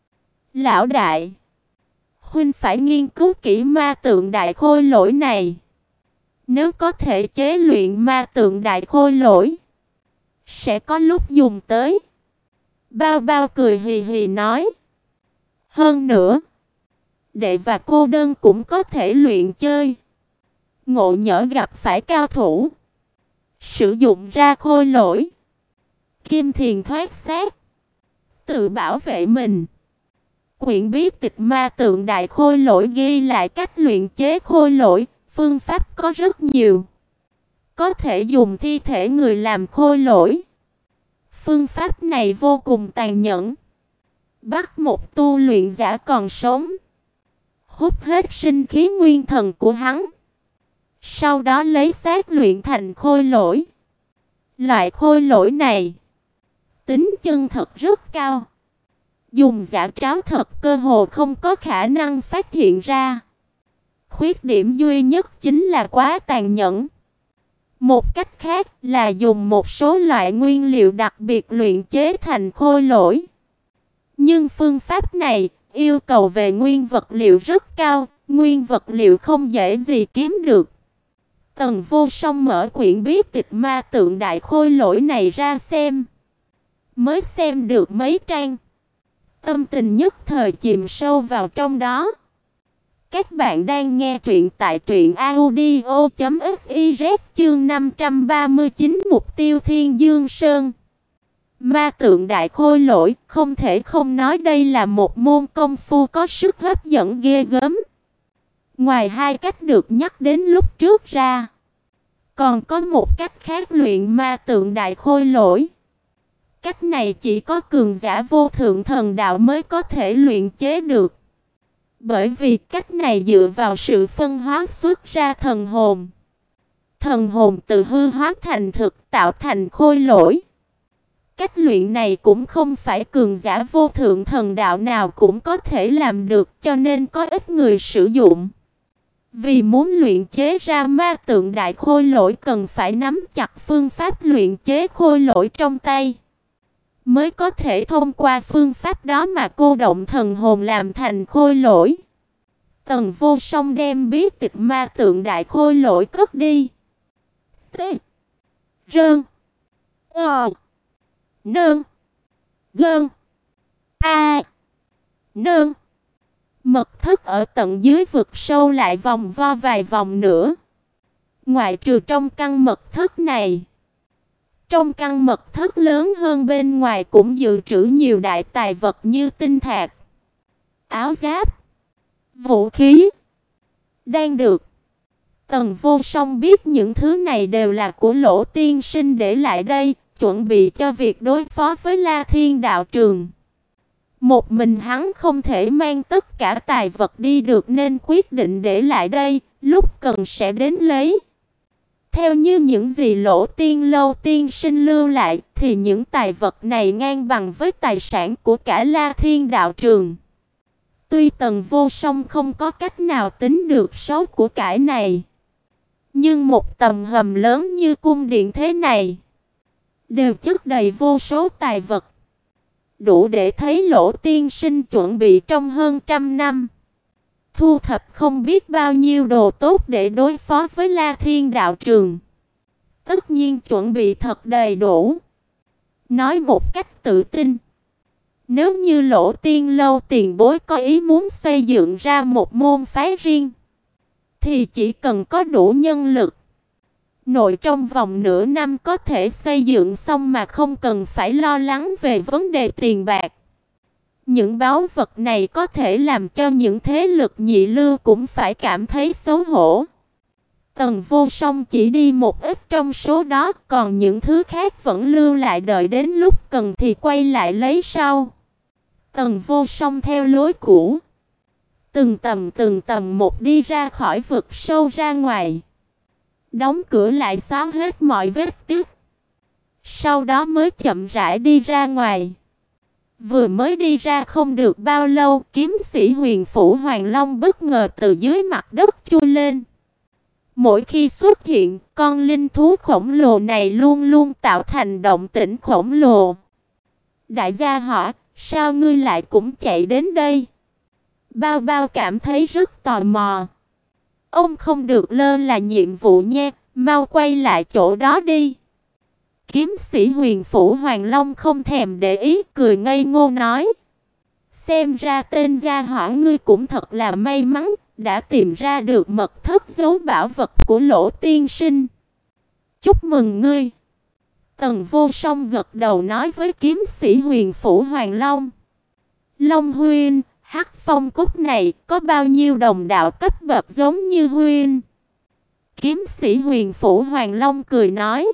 Lão đại, huynh phải nghiên cứu kỹ ma tượng đại khôi lỗi này. Nếu có thể chế luyện ma tượng đại khôi lỗi, sẽ có lúc dùng tới. Bao Bao cười hì hì nói. Hơn nữa, đệ và cô đơn cũng có thể luyện chơi. Ngộ nhỡ gặp phải cao thủ, sử dụng ra khôi lỗi, kim thiền thoát xác, tự bảo vệ mình. Quyển bí tịch ma tượng đại khôi lỗi ghi lại cách luyện chế khôi lỗi, phương pháp có rất nhiều. Có thể dùng thi thể người làm khôi lỗi. Phương pháp này vô cùng tàn nhẫn. Bắt một tu luyện giả còn sống, hút hết sinh khí nguyên thần của hắn, sau đó lấy xác luyện thành khôi lỗi. Loại khôi lỗi này tính chân thật rất cao, dùng giả tráo thật cơ hồ không có khả năng phát hiện ra. Khuyết điểm duy nhất chính là quá tàn nhẫn. Một cách khác là dùng một số loại nguyên liệu đặc biệt luyện chế thành khôi lỗi. Nhưng phương pháp này yêu cầu về nguyên vật liệu rất cao, nguyên vật liệu không dễ gì kiếm được. Tần Vô Song mở quyển bí tịch ma tượng đại khôi lỗi này ra xem. Mới xem được mấy trang, tâm tình nhất thời chìm sâu vào trong đó. Các bạn đang nghe truyện tại truyện audio chấm fiz chương năm trăm ba mươi chín Mục tiêu Thiên Dương Sơn. Ma tượng đại khôi lỗi, không thể không nói đây là một môn công phu có sức hấp dẫn ghê gớm. Ngoài hai cách được nhắc đến lúc trước ra, còn có một cách khác luyện ma tượng đại khôi lỗi. Cách này chỉ có cường giả vô thượng thần đạo mới có thể luyện chế được. Bởi vì cách này dựa vào sự phân hóa xuất ra thần hồn. Thần hồn từ hư hóa thành thực tạo thành khôi lỗi. Cách luyện này cũng không phải cường giả vô thượng thần đạo nào cũng có thể làm được, cho nên có ít người sử dụng. Vì muốn luyện chế ra ma tượng đại khôi lỗi cần phải nắm chặt phương pháp luyện chế khôi lỗi trong tay, mới có thể thông qua phương pháp đó mà cô động thần hồn làm thành khôi lỗi. Tần Vô Song đem bí tịch ma tượng đại khôi lỗi cất đi. T. Rơn. Ờ. Nương. Gơn. A. Nương. Mật thất ở tận dưới vực sâu lại vòng vo vài vòng nữa. Ngoại trừ trong căn mật thất này, trong căn mật thất lớn hơn bên ngoài cũng dự trữ nhiều đại tài vật như tinh thạch, áo giáp, vũ khí, đan dược. Tần Vô Song biết những thứ này đều là của Lỗ tiên sinh để lại đây, chuẩn bị cho việc đối phó với La Thiên đạo trường. Một mình hắn không thể mang tất cả tài vật đi được nên quyết định để lại đây, lúc cần sẽ đến lấy. Theo như những gì Lỗ Tiên Lâu tiên sinh lưu lại thì những tài vật này ngang bằng với tài sản của cả La Thiên đạo trường. Tuy Tần Vô Song không có cách nào tính được số của cải này, nhưng một tầm hầm lớn như cung điện thế này đều chất đầy vô số tài vật, đủ để thấy Lỗ tiên sinh chuẩn bị trong hơn trăm năm, thu thập không biết bao nhiêu đồ tốt để đối phó với La Thiên đạo trường. Tất nhiên chuẩn bị thật đầy đủ. Nói một cách tự tin, nếu như Lỗ Tiên Lâu tiền bối có ý muốn xây dựng ra một môn phái riêng, thì chỉ cần có đủ nhân lực, nội trong vòng nửa năm có thể xây dựng xong mà không cần phải lo lắng về vấn đề tiền bạc. Những báu vật này có thể làm cho những thế lực nhị lưu cũng phải cảm thấy xấu hổ. Tần Vô Song chỉ đi một ít trong số đó, còn những thứ khác vẫn lưu lại đợi đến lúc cần thì quay lại lấy sau. Tần Vô Song theo lối cũ, từng tầm từng tầm một đi ra khỏi vực sâu ra ngoài, đóng cửa lại xóa hết mọi vết tích. Sau đó mới chậm rãi đi ra ngoài. Vừa mới đi ra không được bao lâu, kiếm sĩ Huyền Phủ Hoàng Long bất ngờ từ dưới mặt đất chui lên. Mỗi khi xuất hiện, con linh thú khổng lồ này luôn luôn tạo thành động tĩnh khổng lồ. Đại gia hỏi, sao ngươi lại cũng chạy đến đây? Bao Bao cảm thấy rất tò mò. Ông không được lơ là nhiệm vụ nha, mau quay lại chỗ đó đi. Kiếm sĩ Huyền Phủ Hoàng Long không thèm để ý, cười ngây ngô nói. Xem ra tên gia hỏa ngươi cũng thật là may mắn, đã tìm ra được mật thất giấu bảo vật của Lỗ tiên sinh. Chúc mừng ngươi. Tần Vô Song gật đầu nói với kiếm sĩ Huyền Phủ Hoàng Long. Long huynh, Hắc Phong cốt này có bao nhiêu đồng đạo cấp bậc giống như huynh? Kiếm sĩ Huyền Phủ Hoàng Long cười nói.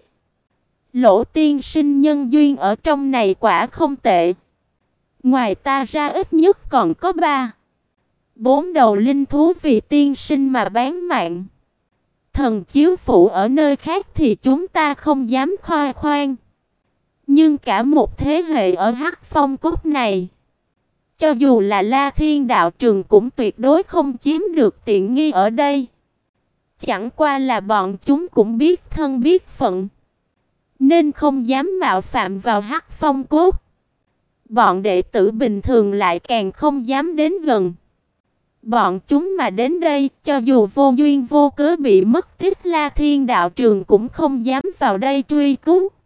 Lỗ tiên sinh nhân duyên ở trong này quả không tệ. Ngoài ta ra ít nhất còn có ba, bốn đầu linh thú vì tiên sinh mà bán mạng. Thần chiếu phụ ở nơi khác thì chúng ta không dám khoe khoang. Nhưng cả một thế hệ ở Hắc Phong cốt này, cho dù là La Thiên đạo trường cũng tuyệt đối không chiếm được tiện nghi ở đây. Chẳng qua là bọn chúng cũng biết thân biết phận, nên không dám mạo phạm vào Hắc Phong cốt. Bọn đệ tử bình thường lại càng không dám đến gần. Bọn chúng mà đến đây, cho dù vô duyên vô cớ bị mất tích, La Thiên đạo trường cũng không dám vào đây truy cứu.